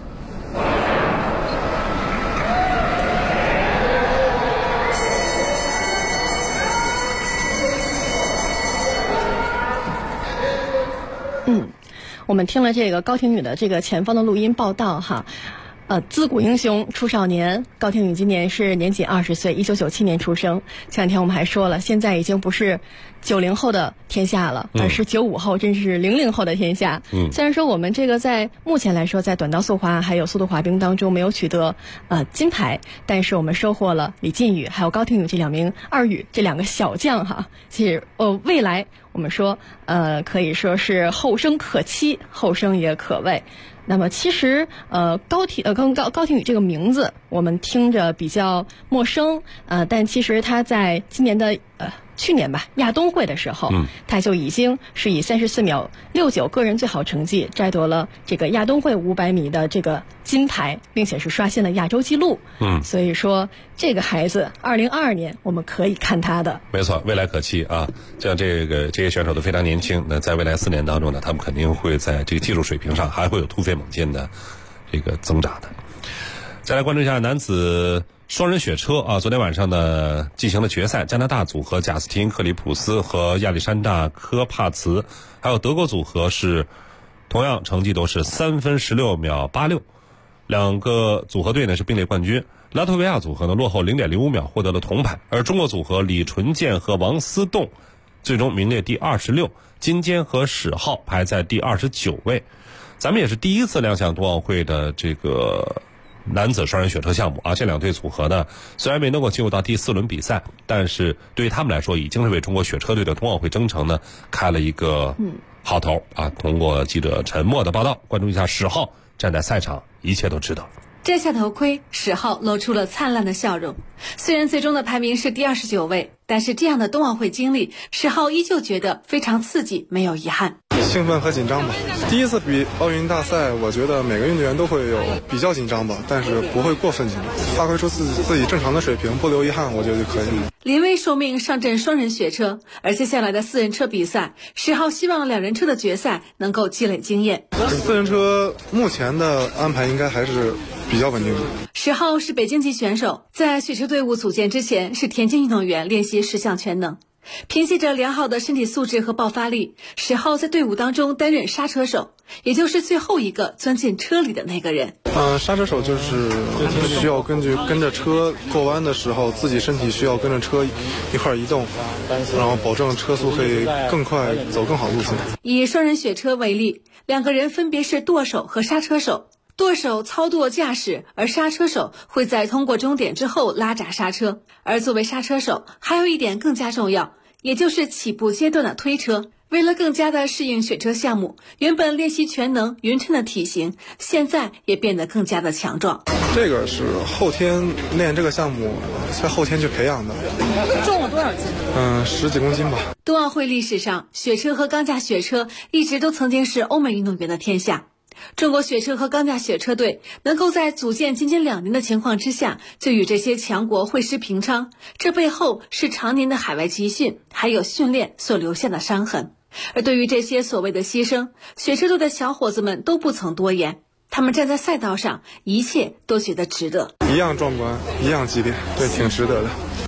我们听了这个高亭宇的这个前方的录音报道哈，自古英雄出少年，高亭宇今年是年仅20岁，1997年出生。前两天我们还说了，现在已经不是90后的天下了，而是95后，甚至是00后的天下。虽然说我们这个在目前来说，在短道速滑还有速度滑冰当中没有取得金牌，但是我们收获了李靖宇还有高亭宇这2名二宇这2个小将哈。其实未来我们说可以说是后生可期，后生也可畏。那么其实高亭宇这个名字我们听着比较陌生，但其实他在今年的去年吧亚冬会的时候，他就已经是以34秒69个人最好成绩摘夺了这个亚冬会500米的这个金牌，并且是刷新了亚洲纪录。所以说这个孩子2022年我们可以看他的。 没错，未来可期啊！像这些选手都非常年轻，那在未来4年当中呢，他们肯定会在这个技术水平上还会有突飞猛进的这个增长的。再来关注一下男子双人雪车啊，昨天晚上呢进行了决赛，加拿大组合贾斯汀·克里普斯和亚历山大·科帕茨，还有德国组合是同样成绩都是3分16秒86，两个组合队呢是并列冠军。拉脱维亚组合呢落后0.05秒获得了铜牌，而中国组合李纯健和王思栋最终名列第26，金坚和史浩排在第29位。咱们也是第一次亮相冬奥会的这个男子双人雪车项目啊，这2队组合呢虽然没能够进入到第4轮比赛，但是对于他们来说已经是为中国雪车队的冬奥会征程呢开了一个好头啊。通过记者陈默的报道，关注一下史浩站在赛场，一切都值得。 摘下头盔，史浩露出了灿烂的笑容。虽然最终的排名是第29位，但是这样的冬奥会经历，史浩依旧觉得非常刺激，没有遗憾。 兴奋和紧张吧。第一次比奥运大赛，我觉得每个运动员都会有比较紧张吧，但是不会过分紧张，发挥出自己正常的水平，不留遗憾，我觉得就可以了。 临危受命上阵双人雪车，而接下来的4人车比赛，史浩希望2人车的决赛能够积累经验。 4人车目前的安排应该还是比较稳定的。 史浩是北京籍选手，在雪车队伍组建之前是田径运动员，练习10项全能。凭借着良好的身体素质和爆发力，史浩在队伍当中担任刹车手，也就是最后一个钻进车里的那个人。 刹车手就是需要跟着车过弯的时候，自己身体需要跟着车一块移动，然后保证车速可以更快，走更好路线。 以双人雪车为例，2个人分别是舵手和刹车手。舵手操舵驾驶，而刹车手会在通过终点之后拉闸刹车。而作为刹车手，还有一点更加重要，也就是起步阶段的推车。为了更加的适应雪车项目，原本练习全能匀称的体型，现在也变得更加的强壮。 这个是后天练这个项目，在后天去培养的。 重了多少斤 ？10几公斤吧。 冬奥会历史上，雪车和钢架雪车一直都曾经是欧美运动员的天下。中国雪车和钢架雪车队能够在组建仅仅2年的情况之下，就与这些强国会师平昌，这背后是常年的海外集训还有训练所留下的伤痕。而对于这些所谓的牺牲，雪车队的小伙子们都不曾多言，他们站在赛道上，一切都觉得值得。 一样壮观，一样激烈，对，挺值得的。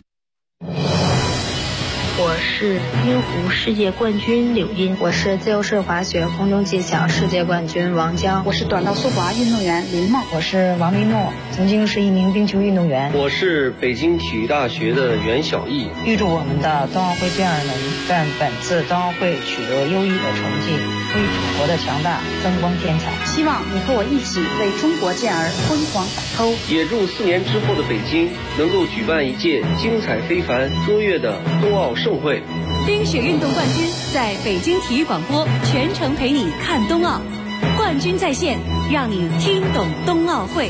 我是冰壶世界冠军柳茵， 我是自由式滑雪空中技巧世界冠军王江， 我是短道速滑运动员林梦， 我是王明诺，曾经是一名冰球运动员。 我是北京体育大学的袁小艺。 预祝我们的冬奥会健儿能在本次冬奥会取得优异的成绩。 为祖国的强大增光添彩。希望你和我一起为中国健儿辉煌打 call。 也祝4年之后的北京能够举办一届精彩非凡、卓越的冬奥盛会。 冰雪运动冠军在北京体育广播全程陪你看冬奥，冠军在线，让你听懂冬奥会。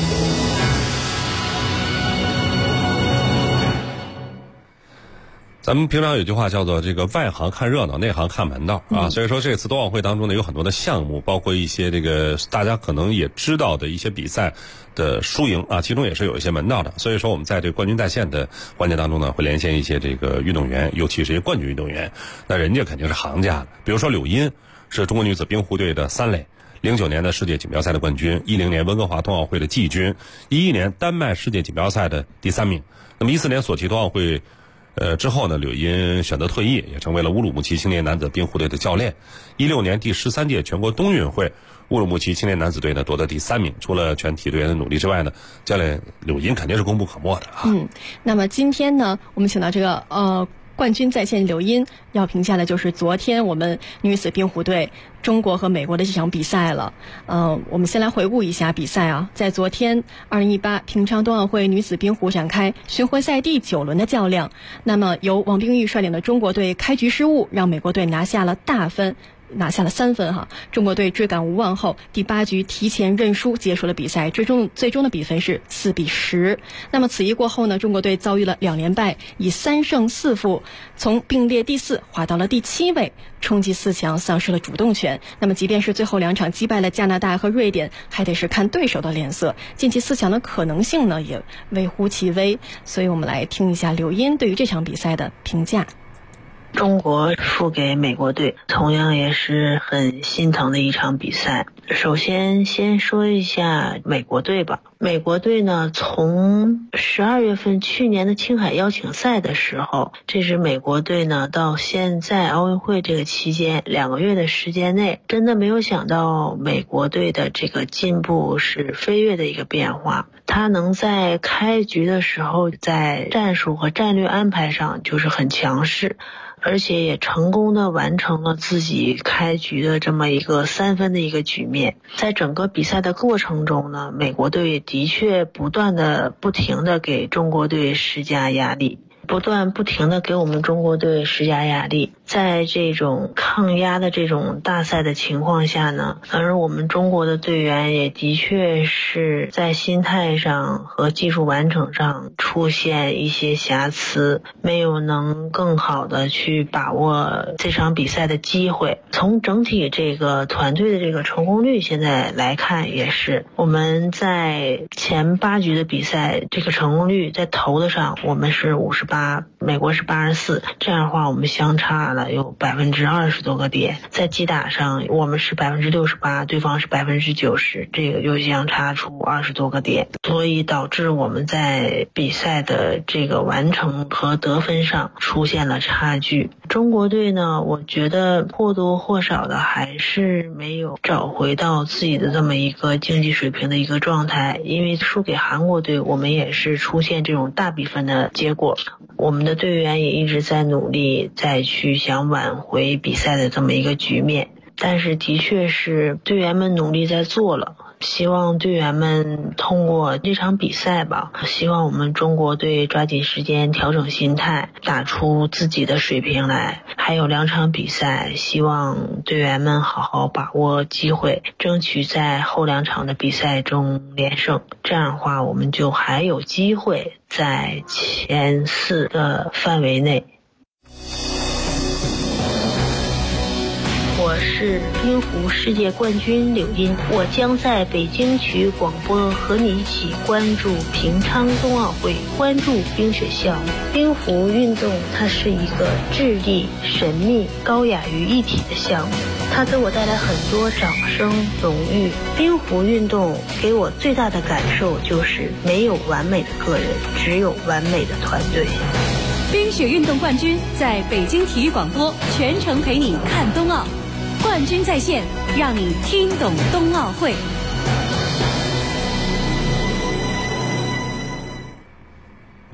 咱们平常有句话叫做这个外行看热闹，内行看门道啊。所以说这次冬奥会当中呢，有很多的项目，包括一些这个大家可能也知道的一些比赛的输赢啊，其中也是有一些门道的。所以说我们在这个冠军在线的环节当中呢，会连线一些这个运动员，尤其是一些冠军运动员，那人家肯定是行家的。比如说柳茵是中国女子冰壶队的3垒，09年的世界锦标赛的冠军，10年温哥华冬奥会的季军，11年丹麦世界锦标赛的第3名。那么14年索契冬奥会之后呢，柳茵选择退役，也成为了乌鲁木齐青年男子冰壶队的教练。16年第13届全国冬运会，乌鲁木齐青年男子队呢夺得第3名。除了全体队员的努力之外呢，教练柳茵肯定是功不可没的啊。 那么今天呢，我们请到这个冠军在线柳茵要评价的就是昨天我们女子冰壶队中国和美国的这场比赛了。我们先来回顾一下比赛啊，在昨天2018平昌冬奥会女子冰壶展开巡回赛第9轮的较量。那么由王冰玉率领的中国队开局失误，让美国队拿下了大分。拿下了3分哈，中国队追赶无望后，第8局提前认输，结束了比赛。最终的比分是4-10。那么此役过后呢，中国队遭遇了2连败，以3胜4负从并列第4滑到了第7位，冲击4强，丧失了主动权。那么即便是最后2场击败了加拿大和瑞典，还得是看对手的脸色，晋级4强的可能性呢也微乎其微。所以我们来听一下柳茵对于这场比赛的评价。 中国输给美国队，同样也是很心疼的一场比赛。首先说一下美国队吧。美国队呢，从12月份去年的青海邀请赛的时候，这支美国队呢到现在奥运会这个期间2个月的时间内，真的没有想到美国队的这个进步是飞跃的一个变化。他能在开局的时候在战术和战略安排上就是很强势，而且也成功的完成了自己开局的这么一个3分的一个局面。在整个比赛的过程中呢，美国队的确不停的给中国队施加压力，不停的给我们中国队施加压力。在这种抗压的这种大赛的情况下呢，而我们中国的队员也的确是在心态上和技术完成上出现一些瑕疵，没有能更好的去把握这场比赛的机会。从整体这个团队的这个成功率现在来看，也是我们在前8局的比赛这个成功率，在投的上我们是58%，美国是84%，这样的话我们相差了有20%多个点。在击打上我们是68%，对方是90%，这个又相差出20多个点，所以导致我们在比赛的这个完成和得分上出现了差距。中国队呢，我觉得或多或少的还是没有找回到自己的这么一个竞技水平的一个状态，因为输给韩国队我们也是出现这种大比分的结果。我们的队员也一直在努力再去想挽回比赛的这么一个局面，但是的确是队员们努力在做了，希望队员们通过这场比赛吧，希望我们中国队抓紧时间调整心态，打出自己的水平来。还有2场比赛，希望队员们好好把握机会，争取在后2场的比赛中连胜，这样的话我们就还有机会在前4的范围内。我是冰壶世界冠军柳茵，我将在北京体育广播和你一起关注平昌冬奥会，关注冰雪项目。冰壶运动它是一个智力、神秘、高雅于一体的项目，它给我带来很多掌声、荣誉。冰壶运动给我最大的感受就是没有完美的个人，只有完美的团队。 冰雪运动冠军在北京体育广播全程陪你看冬奥，冠军在线，让你听懂冬奥会。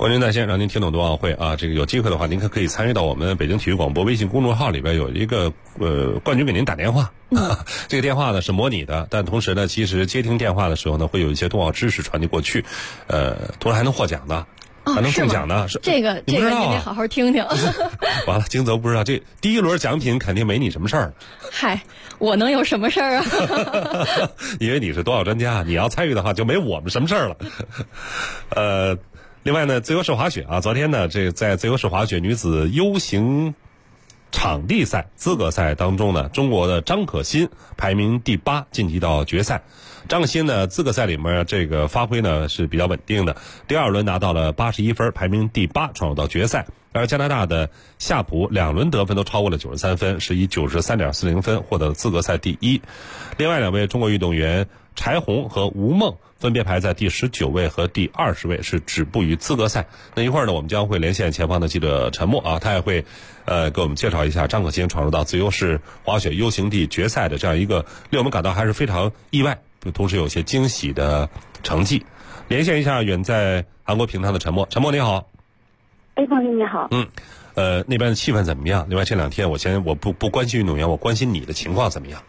冠军在线，让您听懂冬奥会啊！这个有机会的话，您可以参与到我们北京体育广播微信公众号里边有一个冠军给您打电话。这个电话呢是模拟的，但同时呢，其实接听电话的时候呢，会有一些冬奥知识传递过去，同时还能获奖的。还能中奖呢？ 这个你得好好听听。 完了，金泽不知道这第一轮奖品肯定没你什么事儿。 嗨，我能有什么事儿啊？ 因为你是冬奥专家，你要参与的话就没我们什么事儿了。另外呢，自由式滑雪啊，昨天呢，这在自由式滑雪女子 U 型场地赛资格赛当中呢，中国的张可欣排名第8，晋级到决赛。张可欣呢，资格赛里面这个发挥呢是比较稳定的，第2轮拿到了81分，排名第8，闯入到决赛。而加拿大的夏普2轮得分都超过了93分，是以93.40分获得资格赛第1。另外2位中国运动员柴红和吴梦分别排在第19位和第20位，是止步于资格赛。那一会儿呢，我们将会连线前方的记者陈默啊，他也会给我们介绍一下张可欣闯入到自由式滑雪 U 型地决赛的这样一个令我们感到还是非常意外，同时有些惊喜的成绩。连线一下远在韩国平昌的陈默，陈默你好。 邝宇你好。 那边的气氛怎么样？另外这2天我不关心运动员，我关心你的情况怎么样？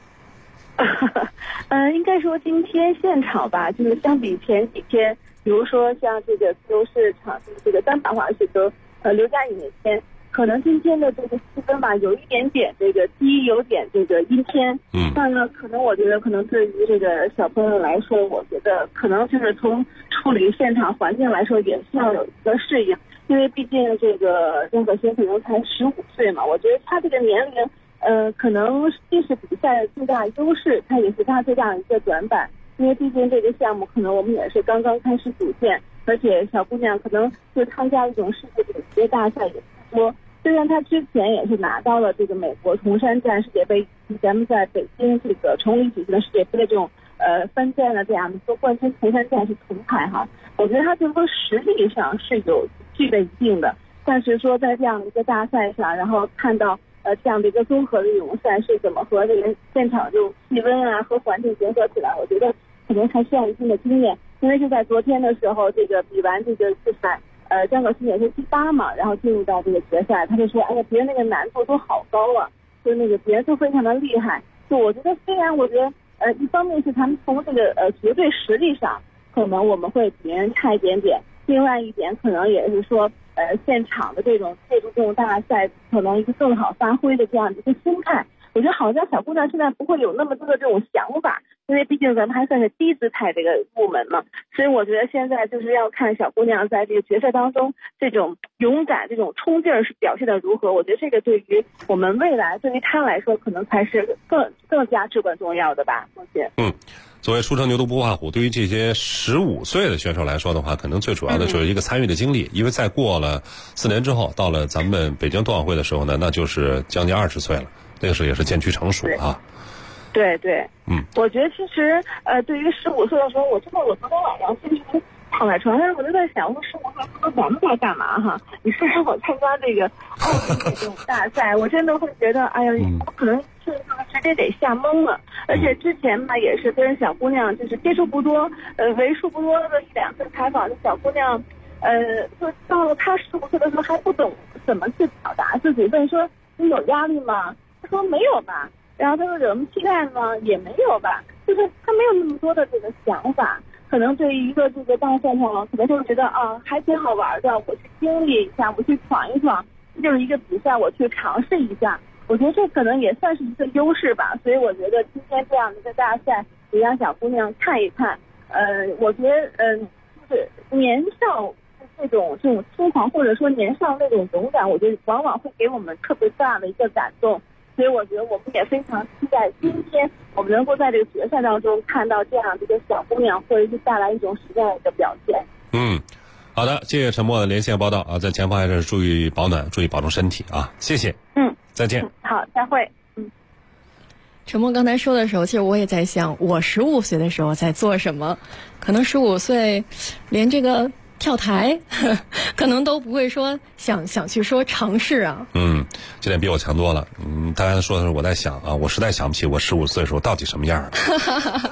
应该说今天现场吧，就是相比前几天，比如说像这个自由式场地这个单板滑雪的刘佳颖那天，可能今天的这个气氛吧，有一点点这个低，有点这个阴天。那呢，可能我觉得可能对于这个小朋友来说，我觉得可能就是从处理现场环境来说，也需要有一个适应，因为毕竟这个张可欣可能才15岁嘛，我觉得他这个年龄。可能这是比赛的最大优势，它也是它最大的一个短板，因为毕竟这个项目可能我们也是刚刚开始组建，而且小姑娘可能就参加一种世界顶级大赛也不多。虽然她之前也是拿到了这个美国铜山站世界杯，咱们在北京这个崇礼举行的世界杯的这种翻站的这样的一个冠军铜山站是铜牌哈，我觉得她就是说实力上是有具备一定的，但是说在这样的一个大赛上，然后看到。这样的一个综合的这种赛事怎么和这个现场这种气温啊和环境结合起来，我觉得可能还需要一定的经验。因为就在昨天的时候，这个比完这个比赛，张可欣也是第8嘛，然后进入到这个决赛，他就说，哎呀，别人那个难度都好高啊，就那个别人都非常的厉害。就我觉得虽然我觉得一方面是他们从这个绝对实力上可能我们会比别人差一点点，另外一点可能也是说。现场的这种借助这种大赛，可能一个更好发挥的这样的一个心态，我觉得好像小姑娘现在不会有那么多的这种想法，因为毕竟咱们还算是低姿态这个入门嘛，所以我觉得现在就是要看小姑娘在这个决赛当中这种勇敢、这种冲劲儿是表现的如何。我觉得这个对于我们未来，对于她来说，可能才是更加至关重要的吧，同学。 作为初生牛犊不怕虎，对于这些15岁的选手来说的话，可能最主要的就是一个参与的经历，因为再过了4年之后，到了咱们北京冬奥会的时候呢，那就是将近20岁了，那个时候也是渐趋成熟啊。 对，我觉得其实对于15岁的时候，我昨天晚上其实躺在床上，我就在想，我说15岁说咱们在干嘛哈？你是让我参加这个奥运会这种大赛，我真的会觉得，哎呀，我可能是直接得吓懵了。而且之前嘛，也是跟小姑娘就是接触不多，为数不多的1-2次采访的小姑娘，就到了她15岁的时候还不懂怎么去表达自己，问说你有压力吗？她说没有吧。然后她说有什么期待吗？也没有吧。就是她没有那么多的这个想法。可能对于一个这个大赛上，可能就觉得啊还挺好玩的，我去经历一下，我去闯一闯，这就是一个比赛，我去尝试一下。我觉得这可能也算是一个优势吧，所以我觉得今天这样的一个大赛，也让小姑娘看一看。我觉得就是年少这种轻狂，或者说年少那种勇敢，我觉得往往会给我们特别大的一个感动。所以我觉得我们也非常期待今天我们能够在这个决赛当中看到这样的一个小姑娘，或者是带来一种实在的表现。 好的，谢谢陈默的连线报道啊，在前方还是注意保暖，注意保重身体啊，谢谢。再见。 好，再会。 陈默刚才说的时候，其实我也在想，我15岁的时候在做什么？可能15岁连这个跳台可能都不会说想去说尝试啊。 这点比我强多了。大家说的时候，我在想啊，我实在想不起我15岁的时候到底什么样。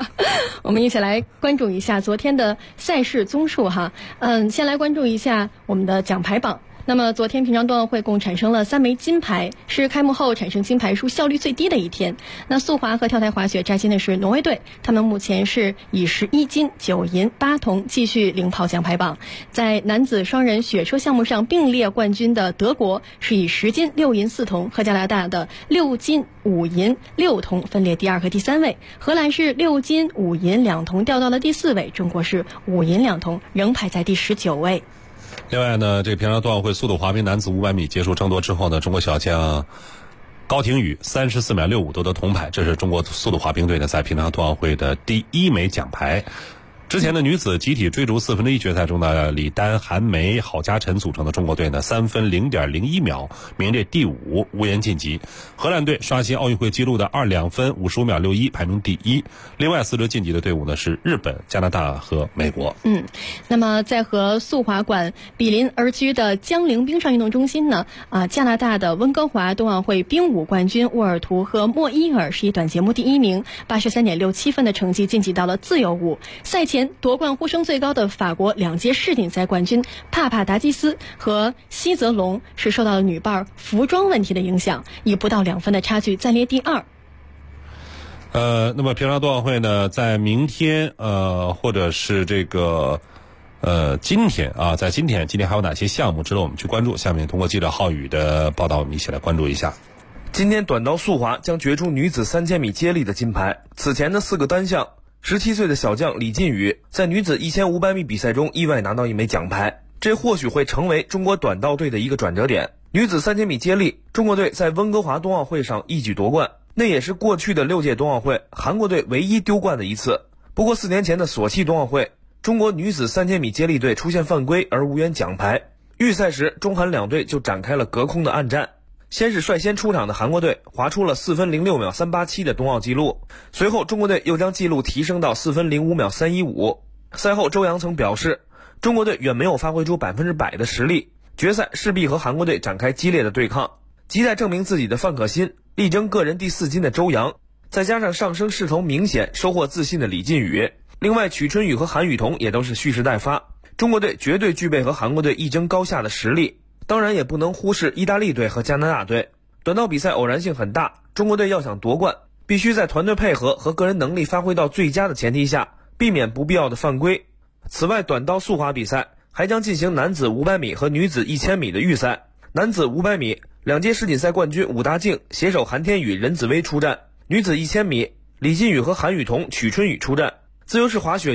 我们一起来关注一下昨天的赛事综述哈。先来关注一下我们的奖牌榜。那么昨天平昌冬奥会共产生了3枚金牌，是开幕后产生金牌数效率最低的一天。那速滑和跳台滑雪摘金的是挪威队，他们目前是以11金9银8铜继续领跑奖牌榜。在男子双人雪车项目上并列冠军的德国是以10金6银4铜和加拿大的6金5银6铜分列第2和第3位，荷兰是6金5银2铜掉到了第4位，中国是5银2铜仍排在第19位。 另外呢，这个平昌冬奥会速度滑冰男子500米结束争夺之后呢，中国小将高亭宇34秒65夺得铜牌，这是中国速度滑冰队呢在平昌冬奥会的第1枚奖牌。之前的女子集体追逐4分之一决赛中呢，李丹、韩梅、郝佳晨组成的中国队呢3分0.01秒名列第5，无缘晋级。荷兰队刷新奥运会纪录的2分55秒61排名第1。另外4支晋级的队伍呢是日本、加拿大和美国。 那么在和速滑馆比邻而居的江陵冰上运动中心呢，加拿大的温哥华冬奥会冰舞冠军沃尔图和莫伊尔是以短节目第1名83.67分的成绩晋级到了自由舞。赛前夺冠呼声最高的法国2届世锦赛冠军帕帕达基斯和西泽龙是受到了女伴服装问题的影响，以不到2分的差距暂列第2。 那么平昌冬奥会呢，在明天或者是这个今天啊，在今天还有哪些项目值得我们去关注？下面通过记者浩宇的报道，我们一起来关注一下。 今天短道速滑将决出女子3000米接力的金牌。此前的4个单项，17岁的小将李靖宇在女子1500米比赛中意外拿到1枚奖牌，这或许会成为中国短道队的一个转折点。女子3000米接力，中国队在温哥华冬奥会上一举夺冠，那也是过去的6届冬奥会韩国队唯一丢冠的一次。不过4年前的索契冬奥会，中国女子3000米接力队出现犯规而无缘奖牌。预赛时，中韩两队就展开了隔空的暗战。先是率先出场的韩国队划出了4分06秒387的冬奥纪录，随后中国队又将纪录提升到4分05秒315。赛后周洋曾表示，中国队远没有发挥出100%的实力，决赛势必和韩国队展开激烈的对抗。亟待证明自己的范可新，力争个人第4金的周洋，再加上上升势头明显、收获自信的李靖宇，另外曲春雨和韩雨桐也都是蓄势待发。中国队绝对具备和韩国队一争高下的实力。当然也不能忽视意大利队和加拿大队。短道比赛偶然性很大，中国队要想夺冠，必须在团队配合和个人能力发挥到最佳的前提下，避免不必要的犯规。此外，短道速滑比赛还将进行男子500米和女子1000米的预赛。男子500米，2届世锦赛冠军武大靖携手韩天宇、任子威出战；女子1000米，李靖宇和韩雨桐、曲春雨出战。自由式滑雪